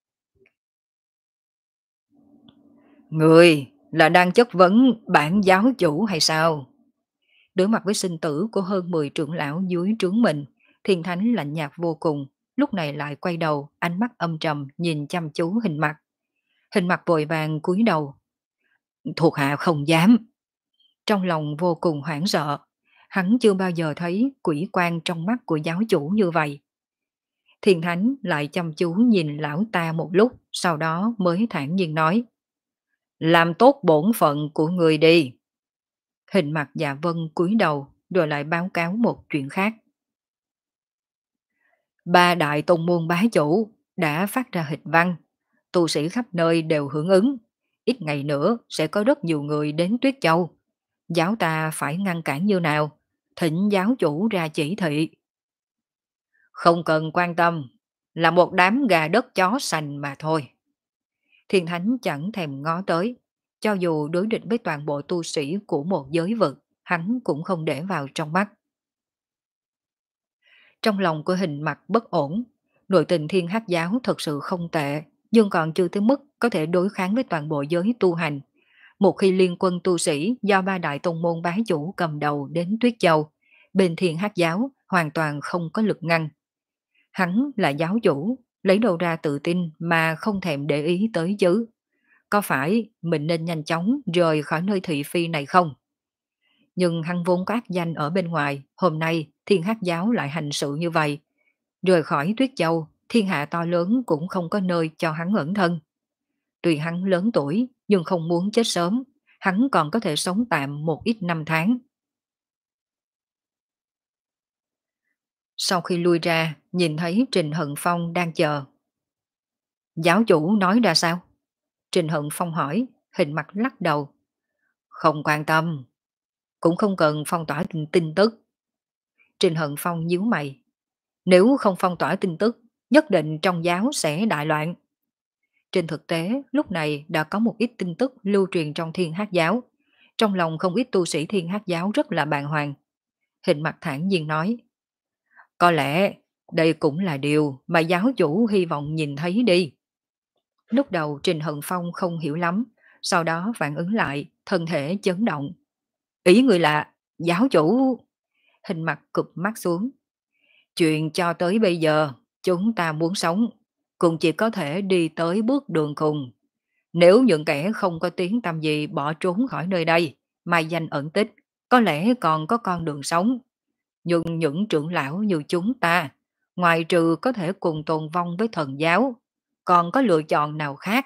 Người là đang chất vấn bản giáo chủ hay sao? Đối mặt với sinh tử của hơn mười trưởng lão dưới trướng mình, Thiên Thánh lạnh nhạt vô cùng, lúc này lại quay đầu, ánh mắt âm trầm nhìn chăm chú Hình Mặc. Hình Mặc vội vàng cúi đầu. Thuộc hạ không dám. Trong lòng vô cùng hoảng sợ, hắn chưa bao giờ thấy quỷ quan trong mắt của giáo chủ như vậy. Thiên Thánh lại chăm chú nhìn lão ta một lúc, sau đó mới thản nhiên nói. Làm tốt bổn phận của người đi. Hình Mặc Dạ Vân cúi đầu, rồi lại báo cáo một chuyện khác. Ba đại tông môn bá chủ đã phát ra hịch văn, tu sĩ khắp nơi đều hưởng ứng. Ít ngày nữa sẽ có rất nhiều người đến Tuyết Châu. Giáo ta phải ngăn cản như nào? Thỉnh giáo chủ ra chỉ thị. Không cần quan tâm, là một đám gà đất chó sành mà thôi. Thiên Thánh chẳng thèm ngó tới, cho dù đối địch với toàn bộ tu sĩ của một giới vực, hắn cũng không để vào trong mắt. Trong lòng của Hình Mặc bất ổn, nội tình Thiên Hắc giáo thật sự không tệ, nhưng còn chưa tới mức có thể đối kháng với toàn bộ giới tu hành. Một khi liên quân tu sĩ do ba đại tông môn bái chủ cầm đầu đến Tuyết Châu, bên Thiên Hắc giáo hoàn toàn không có lực ngăn. Hắn là giáo chủ, lấy đâu ra tự tin mà không thèm để ý tới chứ. Có phải mình nên nhanh chóng rời khỏi nơi thị phi này không? Nhưng hắn vốn có ác danh ở bên ngoài, hôm nay Thiên Hắc giáo lại hành sự như vậy. Rời khỏi Tuyết Châu, thiên hạ to lớn cũng không có nơi cho hắn ẩn thân. Tuy hắn lớn tuổi, nhưng không muốn chết sớm, hắn còn có thể sống tạm một ít năm tháng. Sau khi lui ra, nhìn thấy Trình Hận Phong đang chờ. Giáo chủ nói ra sao? Trình Hận Phong hỏi, Hình Mặc lắc đầu. Không quan tâm, cũng không cần phong tỏa tin, tin tức. Trình Hận Phong nhíu mày. Nếu không phong tỏa tin tức, nhất định trong giáo sẽ đại loạn. Trên thực tế, lúc này đã có một ít tin tức lưu truyền trong Thiên Hắc giáo. Trong lòng không ít tu sĩ Thiên Hắc giáo rất là bàng hoàng. Hình mặt thản nhiên nói, có lẽ đây cũng là điều mà giáo chủ hy vọng nhìn thấy đi. Lúc đầu Trình Hận Phong không hiểu lắm, sau đó phản ứng lại, thân thể chấn động. Ý người là, giáo chủ... Hình mặt cụp mắt xuống. Chuyện cho tới bây giờ, chúng ta muốn sống, cũng chỉ có thể đi tới bước đường cùng. Nếu những kẻ không có tiếng tăm gì bỏ trốn khỏi nơi đây, mai danh ẩn tích, có lẽ còn có con đường sống. Nhưng những trưởng lão như chúng ta, ngoài trừ có thể cùng tồn vong với thần giáo, còn có lựa chọn nào khác?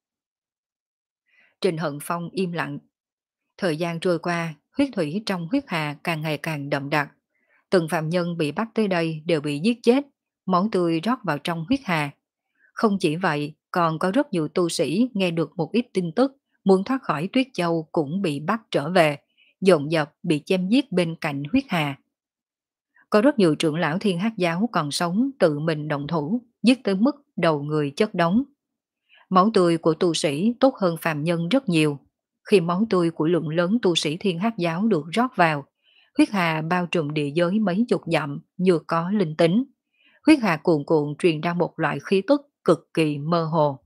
Trình Hận Phong im lặng. Thời gian trôi qua, huyết thủy trong huyết hà càng ngày càng đậm đặc. Từng phạm nhân bị bắt tới đây đều bị giết chết, máu tươi rót vào trong huyết hà. Không chỉ vậy, còn có rất nhiều tu sĩ nghe được một ít tin tức muốn thoát khỏi Tuyết Châu cũng bị bắt trở về, dồn dập bị chém giết bên cạnh huyết hà. Có rất nhiều trưởng lão Thiên Hắc giáo còn sống tự mình động thủ, giết tới mức đầu người chất đống. Máu tươi của tu sĩ tốt hơn phàm nhân rất nhiều. Khi máu tươi của lượng lớn tu sĩ Thiên Hắc giáo được rót vào, huyết hà bao trùm địa giới mấy chục dặm như có linh tính. Huyết hà cuồn cuộn truyền ra một loại khí tức cực kỳ mơ hồ.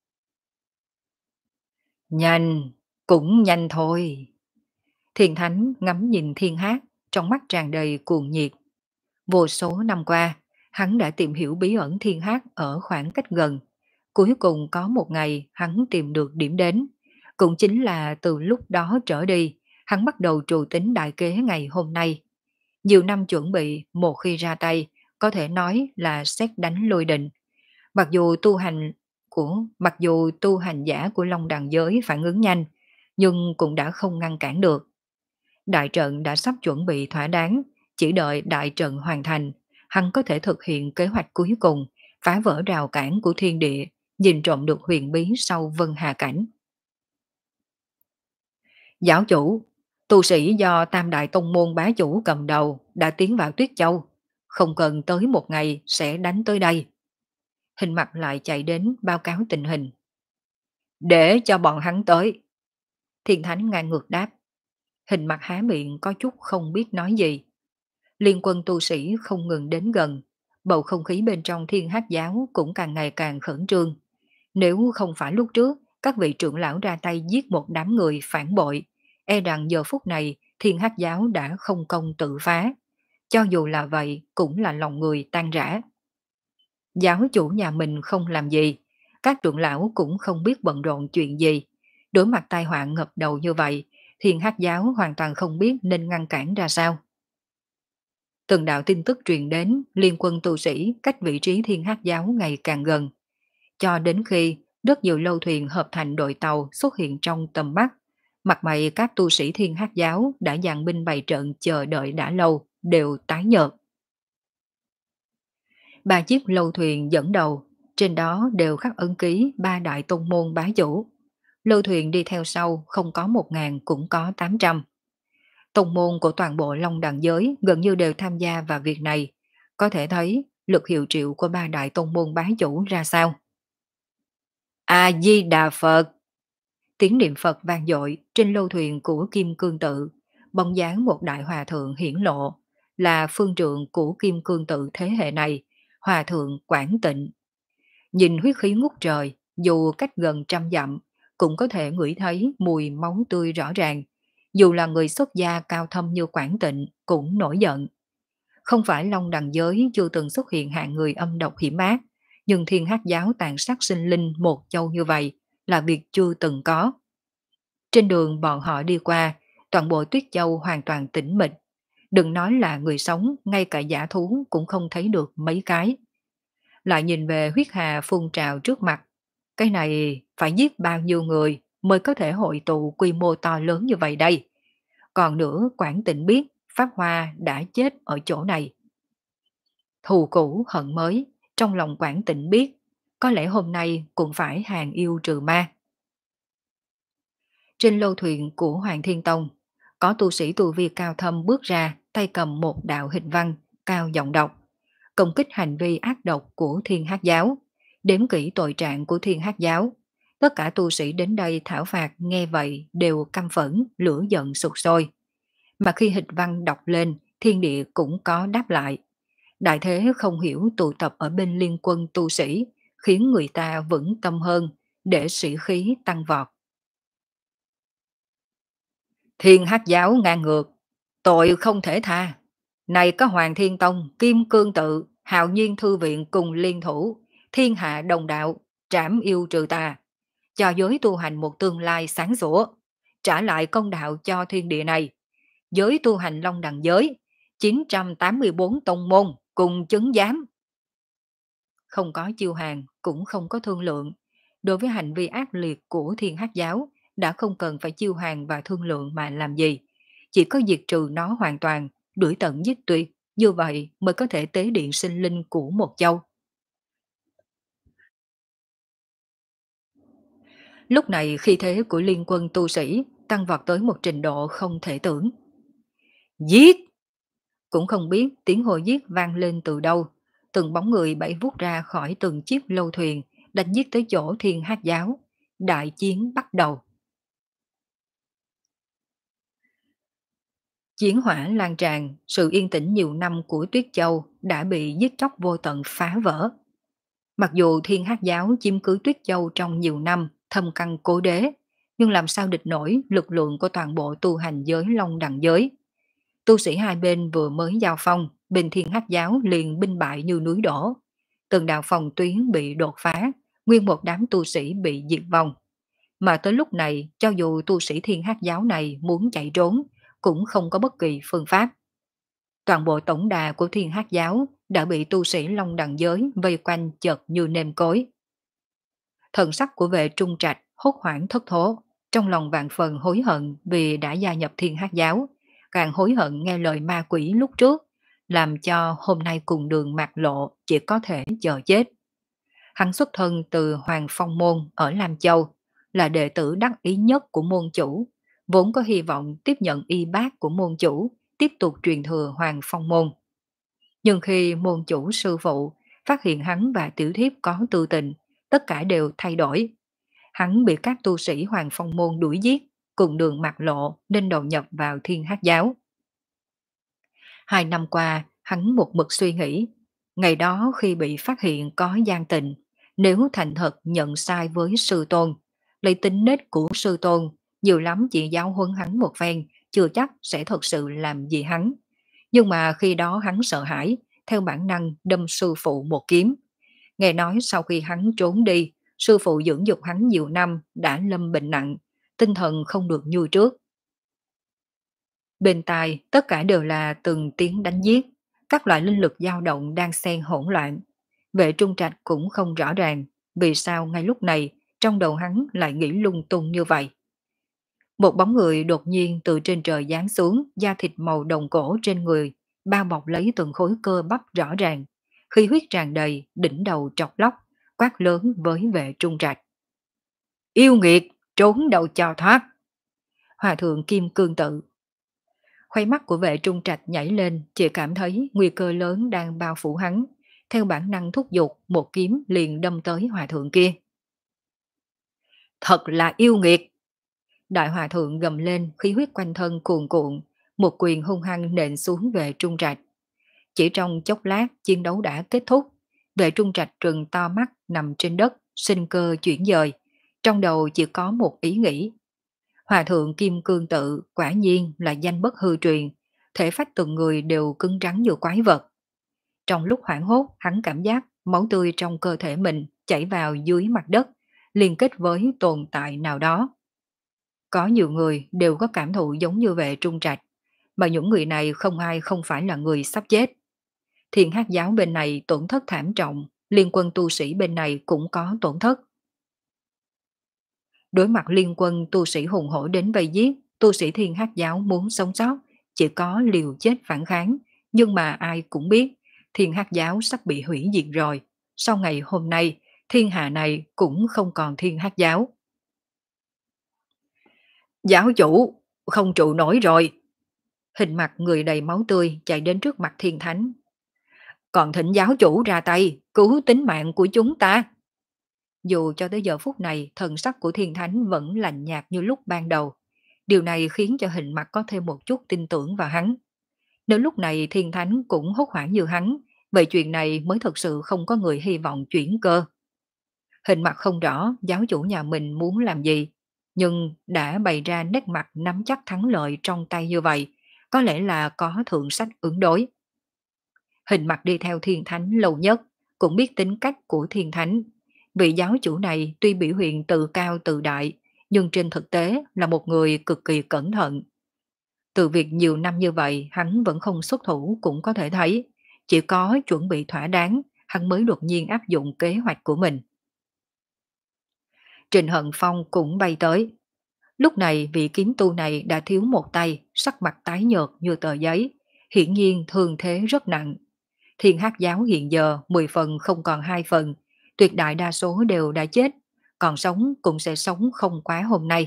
Nhanh, cũng nhanh thôi. Thiền Thánh ngắm nhìn Thiên Hắc, trong mắt tràn đầy cuồng nhiệt. Vô số năm qua, hắn đã tìm hiểu bí ẩn Thiên Hắc ở khoảng cách gần. Cuối cùng có một ngày hắn tìm được điểm đến. Cũng chính là từ lúc đó trở đi, hắn bắt đầu trù tính đại kế ngày hôm nay. Nhiều năm chuẩn bị, một khi ra tay, có thể nói là sét đánh lôi đình. Mặc dù tu hành của mặc dù tu hành giả của Long Đằng giới phản ứng nhanh, nhưng cũng đã không ngăn cản được. Đại trận đã sắp chuẩn bị thỏa đáng, chỉ đợi đại trận hoàn thành, hắn có thể thực hiện kế hoạch cuối cùng, phá vỡ rào cản của thiên địa, nhìn trộm được huyền bí sau Vân Hà Cảnh. Giáo chủ, tu sĩ do Tam Đại Tông Môn bá chủ cầm đầu đã tiến vào Tuyết Châu, không cần tới một ngày sẽ đánh tới đây. Hình mặt lại chạy đến báo cáo tình hình. Để cho bọn hắn tới. Thiên Thánh ngang ngược đáp. Hình mặt há miệng có chút không biết nói gì. Liên quân tu sĩ không ngừng đến gần, bầu không khí bên trong Thiên Hắc giáo cũng càng ngày càng khẩn trương. Nếu không phải lúc trước, các vị trưởng lão ra tay giết một đám người phản bội, e rằng giờ phút này Thiên Hắc giáo đã không công tự phá. Cho dù là vậy, cũng là lòng người tan rã. Giáo chủ nhà mình không làm gì, các trưởng lão cũng không biết bận rộn chuyện gì. Đối mặt tai họa ngập đầu như vậy, Thiên Hắc giáo hoàn toàn không biết nên ngăn cản ra sao. Từng đạo tin tức truyền đến, liên quân tu sĩ cách vị trí Thiên Hắc giáo ngày càng gần. Cho đến khi rất nhiều lâu thuyền hợp thành đội tàu xuất hiện trong tầm mắt, mặt mày các tu sĩ Thiên Hắc giáo đã dàn binh bày trận chờ đợi đã lâu, đều tái nhợt. Ba chiếc lâu thuyền dẫn đầu, trên đó đều khắc ấn ký ba đại tông môn bá chủ. Lâu thuyền đi theo sau không có một ngàn cũng có tám trăm. Tông môn của toàn bộ Long Đằng giới gần như đều tham gia vào việc này. Có thể thấy lực hiệu triệu của ba đại tông môn bá chủ ra sao. A-di-đà Phật. Tiếng niệm Phật vang dội trên lâu thuyền của Kim Cương Tự. Bóng dáng một đại hòa thượng hiển lộ, là phương trượng của Kim Cương Tự thế hệ này, hòa thượng Quảng Tịnh. Nhìn huyết khí ngút trời, dù cách gần trăm dặm, cũng có thể ngửi thấy mùi máu tươi rõ ràng. Dù là người xuất gia cao thâm như Quảng Tịnh cũng nổi giận. Không phải Long Đằng giới chưa từng xuất hiện hạng người âm độc hiểm ác, nhưng Thiên Hắc giáo tàn sát sinh linh một châu như vậy là việc chưa từng có. Trên đường bọn họ đi qua, toàn bộ Tuyết Châu hoàn toàn tĩnh mịch. Đừng nói là người sống, ngay cả giả thú cũng không thấy được mấy cái. Lại nhìn về huyết hà phun trào trước mặt. Cái này phải giết bao nhiêu người mới có thể hội tụ quy mô to lớn như vậy đây. Còn nữa Quảng Tịnh biết Pháp Hoa đã chết ở chỗ này. Thù cũ hận mới, trong lòng Quảng Tịnh biết, có lẽ hôm nay cũng phải hàng yêu trừ ma. Trên lâu thuyền của Hoàng Thiên Tông, có tu sĩ tu vi cao thâm bước ra, tay cầm một đạo hình văn, cao giọng đọc, công kích hành vi ác độc của Thiên Hắc giáo. đếm kỹ tội trạng của Thiên Hắc giáo. Tất cả tu sĩ đến đây thảo phạt nghe vậy đều căm phẫn, lửa giận sục sôi. Mà khi hịch văn đọc lên, thiên địa cũng có đáp lại. Đại thế không hiểu tụ tập ở bên liên quân tu sĩ, khiến người ta vững tâm hơn, để sĩ khí tăng vọt. Thiên Hắc giáo ngang ngược, tội không thể tha. Này có Hoàng Thiên Tông, Kim Cương Tự, Hạo Nhiên Thư Viện cùng liên thủ, thiên hạ đồng đạo, trảm yêu trừ tà, cho giới tu hành một tương lai sáng sủa, trả lại công đạo cho thiên địa này. Giới tu hành Long Đằng giới, chín trăm tám mươi bốn tông môn cùng chứng giám. Không có chiêu hàng, cũng không có thương lượng. Đối với hành vi ác liệt của Thiên Hắc giáo, đã không cần phải chiêu hàng và thương lượng mà làm gì. Chỉ có diệt trừ nó hoàn toàn, đuổi tận giết tuyệt, như vậy mới có thể tế điện sinh linh của một châu. Lúc này khi thế của liên quân tu sĩ tăng vọt tới một trình độ không thể tưởng. Giết! Cũng không biết tiếng hô giết vang lên từ đâu. Từng bóng người bảy vút ra khỏi từng chiếc lâu thuyền, đánh giết tới chỗ Thiên Hắc giáo. Đại chiến bắt đầu. Chiến hỏa lan tràn, sự yên tĩnh nhiều năm của Tuyết Châu đã bị giết chóc vô tận phá vỡ. Mặc dù Thiên Hắc giáo chiếm cứ Tuyết Châu trong nhiều năm, thâm căn cố đế, nhưng làm sao địch nổi lực lượng của toàn bộ tu hành giới Long Đằng giới. Tu sĩ hai bên vừa mới giao phong, bên Thiên Hắc giáo liền binh bại như núi đổ. Từng đạo phòng tuyến bị đột phá, nguyên một đám tu sĩ bị diệt vong. Mà tới lúc này, cho dù tu sĩ Thiên Hắc giáo này muốn chạy trốn, cũng không có bất kỳ phương pháp. Toàn bộ tổng đà của Thiên Hắc giáo đã bị tu sĩ Long Đằng giới vây quanh chật như nêm cối. Thần sắc của vệ Trung Trạch hốt hoảng thất thố, trong lòng vạn phần hối hận vì đã gia nhập Thiên Hắc giáo, càng hối hận nghe lời ma quỷ lúc trước, làm cho hôm nay cùng đường mạc lộ chỉ có thể chờ chết. Hắn xuất thân từ Hoàng Phong Môn ở Lam Châu, là đệ tử đắc ý nhất của môn chủ, vốn có hy vọng tiếp nhận y bác của môn chủ, tiếp tục truyền thừa Hoàng Phong Môn. Nhưng khi môn chủ sư phụ phát hiện hắn và tiểu thiếp có tư tình, tất cả đều thay đổi. Hắn bị các tu sĩ Hoàng Phong Môn đuổi giết, cùng đường mạc lộ nên đầu nhập vào Thiên Hắc giáo. Hai năm qua, hắn một mực suy nghĩ, ngày đó khi bị phát hiện có gian tình, nếu thành thật nhận sai với sư tôn, lấy tính nết của sư tôn, nhiều lắm chỉ giáo huấn hắn một phen, chưa chắc sẽ thật sự làm gì hắn. Nhưng mà khi đó hắn sợ hãi, theo bản năng đâm sư phụ một kiếm. Nghe nói sau khi hắn trốn đi, sư phụ dưỡng dục hắn nhiều năm đã lâm bệnh nặng, tinh thần không được như trước. Bên tai tất cả đều là từng tiếng đánh giết, các loại linh lực dao động đang xen hỗn loạn. Vệ Trung Trạch cũng không rõ ràng vì sao ngay lúc này trong đầu hắn lại nghĩ lung tung như vậy. Một bóng người đột nhiên từ trên trời giáng xuống, da thịt màu đồng cổ trên người, bao bọc lấy từng khối cơ bắp rõ ràng. Khí huyết tràn đầy, đỉnh đầu trọc lóc, quát lớn với Vệ Trung Trạch. Yêu nghiệt, trốn đầu cho thoát. Hòa thượng Kim Cương Tự. Khoai mắt của Vệ Trung Trạch nhảy lên, chỉ cảm thấy nguy cơ lớn đang bao phủ hắn. Theo bản năng thúc giục, một kiếm liền đâm tới hòa thượng kia. Thật là yêu nghiệt! Đại hòa thượng gầm lên, khí huyết quanh thân cuồn cuộn, một quyền hung hăng nện xuống Vệ Trung Trạch. Chỉ trong chốc lát, chiến đấu đã kết thúc. Vệ Trung Trạch trừng to mắt nằm trên đất, sinh cơ chuyển dời. Trong đầu chỉ có một ý nghĩ. Hòa thượng Kim Cương Tự quả nhiên là danh bất hư truyền, thể phách từng người đều cứng rắn như quái vật. Trong lúc hoảng hốt, hắn cảm giác máu tươi trong cơ thể mình chảy vào dưới mặt đất, liên kết với tồn tại nào đó. Có nhiều người đều có cảm thụ giống như Vệ Trung Trạch, mà những người này không ai không phải là người sắp chết. Thiên Hắc giáo bên này tổn thất thảm trọng, liên quân tu sĩ bên này cũng có tổn thất. Đối mặt liên quân tu sĩ hùng hổ đến vây giết, tu sĩ Thiên Hắc giáo muốn sống sót, chỉ có liều chết phản kháng, nhưng mà ai cũng biết, Thiên Hắc giáo sắp bị hủy diệt rồi. Sau ngày hôm nay, thiên hạ này cũng không còn Thiên Hắc giáo. Giáo chủ, không trụ nổi rồi. Hình mặt người đầy máu tươi chạy đến trước mặt Thiên Thánh. Còn thỉnh giáo chủ ra tay, cứu tính mạng của chúng ta. Dù cho tới giờ phút này thần sắc của thiên thánh vẫn lạnh nhạt như lúc ban đầu. Điều này khiến cho hình mặt có thêm một chút tin tưởng vào hắn. Nếu lúc này thiên thánh cũng hốt hoảng như hắn, vậy chuyện này mới thật sự không có người hy vọng chuyển cơ. Hình mặt không rõ giáo chủ nhà mình muốn làm gì, nhưng đã bày ra nét mặt nắm chắc thắng lợi trong tay như vậy, có lẽ là có thượng sách ứng đối. Hình mặt đi theo thiên thánh lâu nhất, cũng biết tính cách của thiên thánh. Vị giáo chủ này tuy biểu hiện tự cao tự đại, nhưng trên thực tế là một người cực kỳ cẩn thận. Từ việc nhiều năm như vậy hắn vẫn không xuất thủ cũng có thể thấy, chỉ có chuẩn bị thỏa đáng, hắn mới đột nhiên áp dụng kế hoạch của mình. Trình Hận Phong cũng bay tới. Lúc này vị kiếm tu này đã thiếu một tay, sắc mặt tái nhợt như tờ giấy, hiển nhiên thương thế rất nặng. Thiên Hắc giáo hiện giờ mười phần không còn hai phần, tuyệt đại đa số đều đã chết, còn sống cũng sẽ sống không quá hôm nay.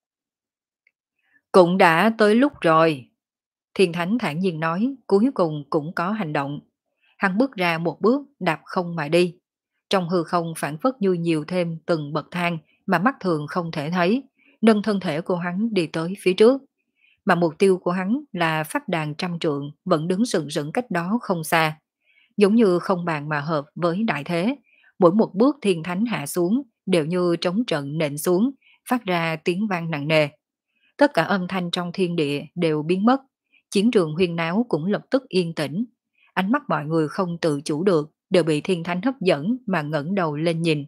Cũng đã tới lúc rồi. Thiên Thánh thản nhiên nói, cuối cùng cũng có hành động. Hắn bước ra một bước, đạp không mà đi. Trong hư không phản phất như nhiều thêm từng bậc thang mà mắt thường không thể thấy, nâng thân thể của hắn đi tới phía trước. Mà mục tiêu của hắn là pháp đàn trăm trượng vẫn đứng sừng sững cách đó không xa. Giống như không bàn mà hợp với đại thế, mỗi một bước thiên thánh hạ xuống đều như trống trận nện xuống, phát ra tiếng vang nặng nề. Tất cả âm thanh trong thiên địa đều biến mất, chiến trường huyên náo cũng lập tức yên tĩnh. Ánh mắt mọi người không tự chủ được, đều bị thiên thánh hấp dẫn mà ngẩng đầu lên nhìn.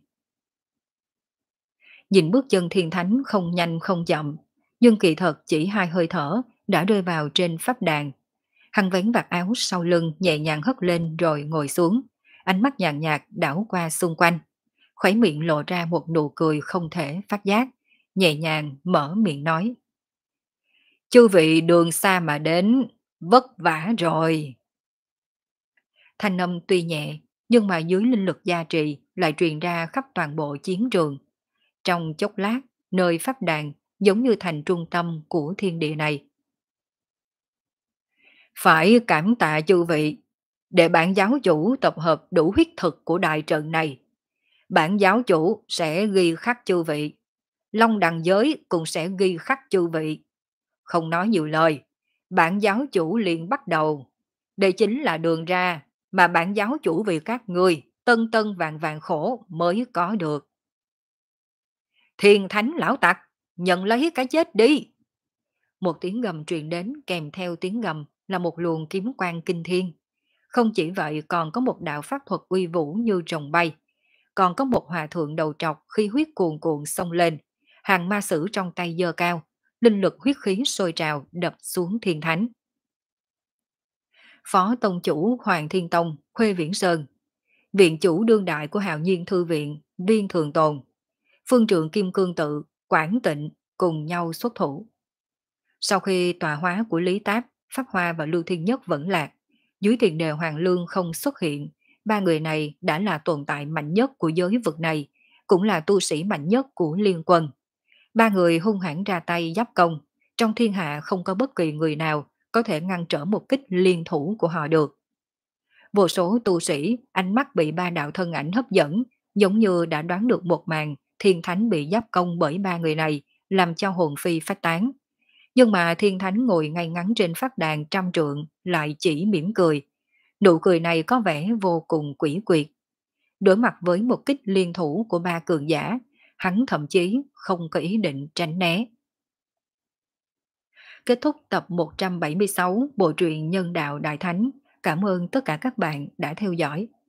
Nhìn bước chân thiên thánh không nhanh không chậm, nhưng kỳ thật chỉ hai hơi thở đã rơi vào trên pháp đàn. Hắn vén vạt áo sau lưng nhẹ nhàng hất lên rồi ngồi xuống, ánh mắt nhàn nhạt đảo qua xung quanh. Khuẩy miệng lộ ra một nụ cười không thể phát giác, nhẹ nhàng mở miệng nói. Chư vị đường xa mà đến, vất vả rồi. Thanh âm tuy nhẹ, nhưng mà dưới linh lực gia trì lại truyền ra khắp toàn bộ chiến trường. Trong chốc lát, nơi pháp đàn giống như thành trung tâm của thiên địa này. Phải cảm tạ chư vị, để bản giáo chủ tập hợp đủ huyết thực của đại trận này. Bản giáo chủ sẽ ghi khắc chư vị. Long đằng giới cũng sẽ ghi khắc chư vị. Không nói nhiều lời, bản giáo chủ liền bắt đầu. Đây chính là đường ra mà bản giáo chủ vì các ngươi tân tân vạn vạn khổ mới có được. Thiên thánh lão tặc, nhận lấy cái chết đi. Một tiếng gầm truyền đến kèm theo tiếng gầm là một luồng kiếm quang kinh thiên. Không chỉ vậy còn có một đạo pháp thuật uy vũ như rồng bay. Còn có một hòa thượng đầu trọc khi huyết cuồn cuộn xông lên. Hàng ma sử trong tay giơ cao, linh lực huyết khí sôi trào đập xuống thiên thánh. Phó tông chủ Hoàng Thiên Tông Khuê Viễn Sơn, viện chủ đương đại của Hạo Nhiên Thư Viện Viên Thường Tồn, phương trượng Kim Cương Tự Quảng Tịnh cùng nhau xuất thủ. Sau khi tọa hóa của Lý Táp, Pháp Hoa và Lưu Thiên Nhất vẫn lạc, dưới tiền đề Hoàng Lương không xuất hiện, ba người này đã là tồn tại mạnh nhất của giới vực này, cũng là tu sĩ mạnh nhất của liên quân. Ba người hung hãn ra tay giáp công, trong thiên hạ không có bất kỳ người nào có thể ngăn trở một kích liên thủ của họ được. Vô số tu sĩ, ánh mắt bị ba đạo thân ảnh hấp dẫn, giống như đã đoán được một màn thiên thánh bị giáp công bởi ba người này, làm cho hồn phi phách tán. Nhưng mà thiên thánh ngồi ngay ngắn trên pháp đàn trăm trượng lại chỉ mỉm cười. Nụ cười này có vẻ vô cùng quỷ quyệt. Đối mặt với một kích liên thủ của ba cường giả, hắn thậm chí không có ý định tránh né. Kết thúc tập một trăm bảy mươi sáu bộ truyện Nhân đạo Đại Thánh. Cảm ơn tất cả các bạn đã theo dõi.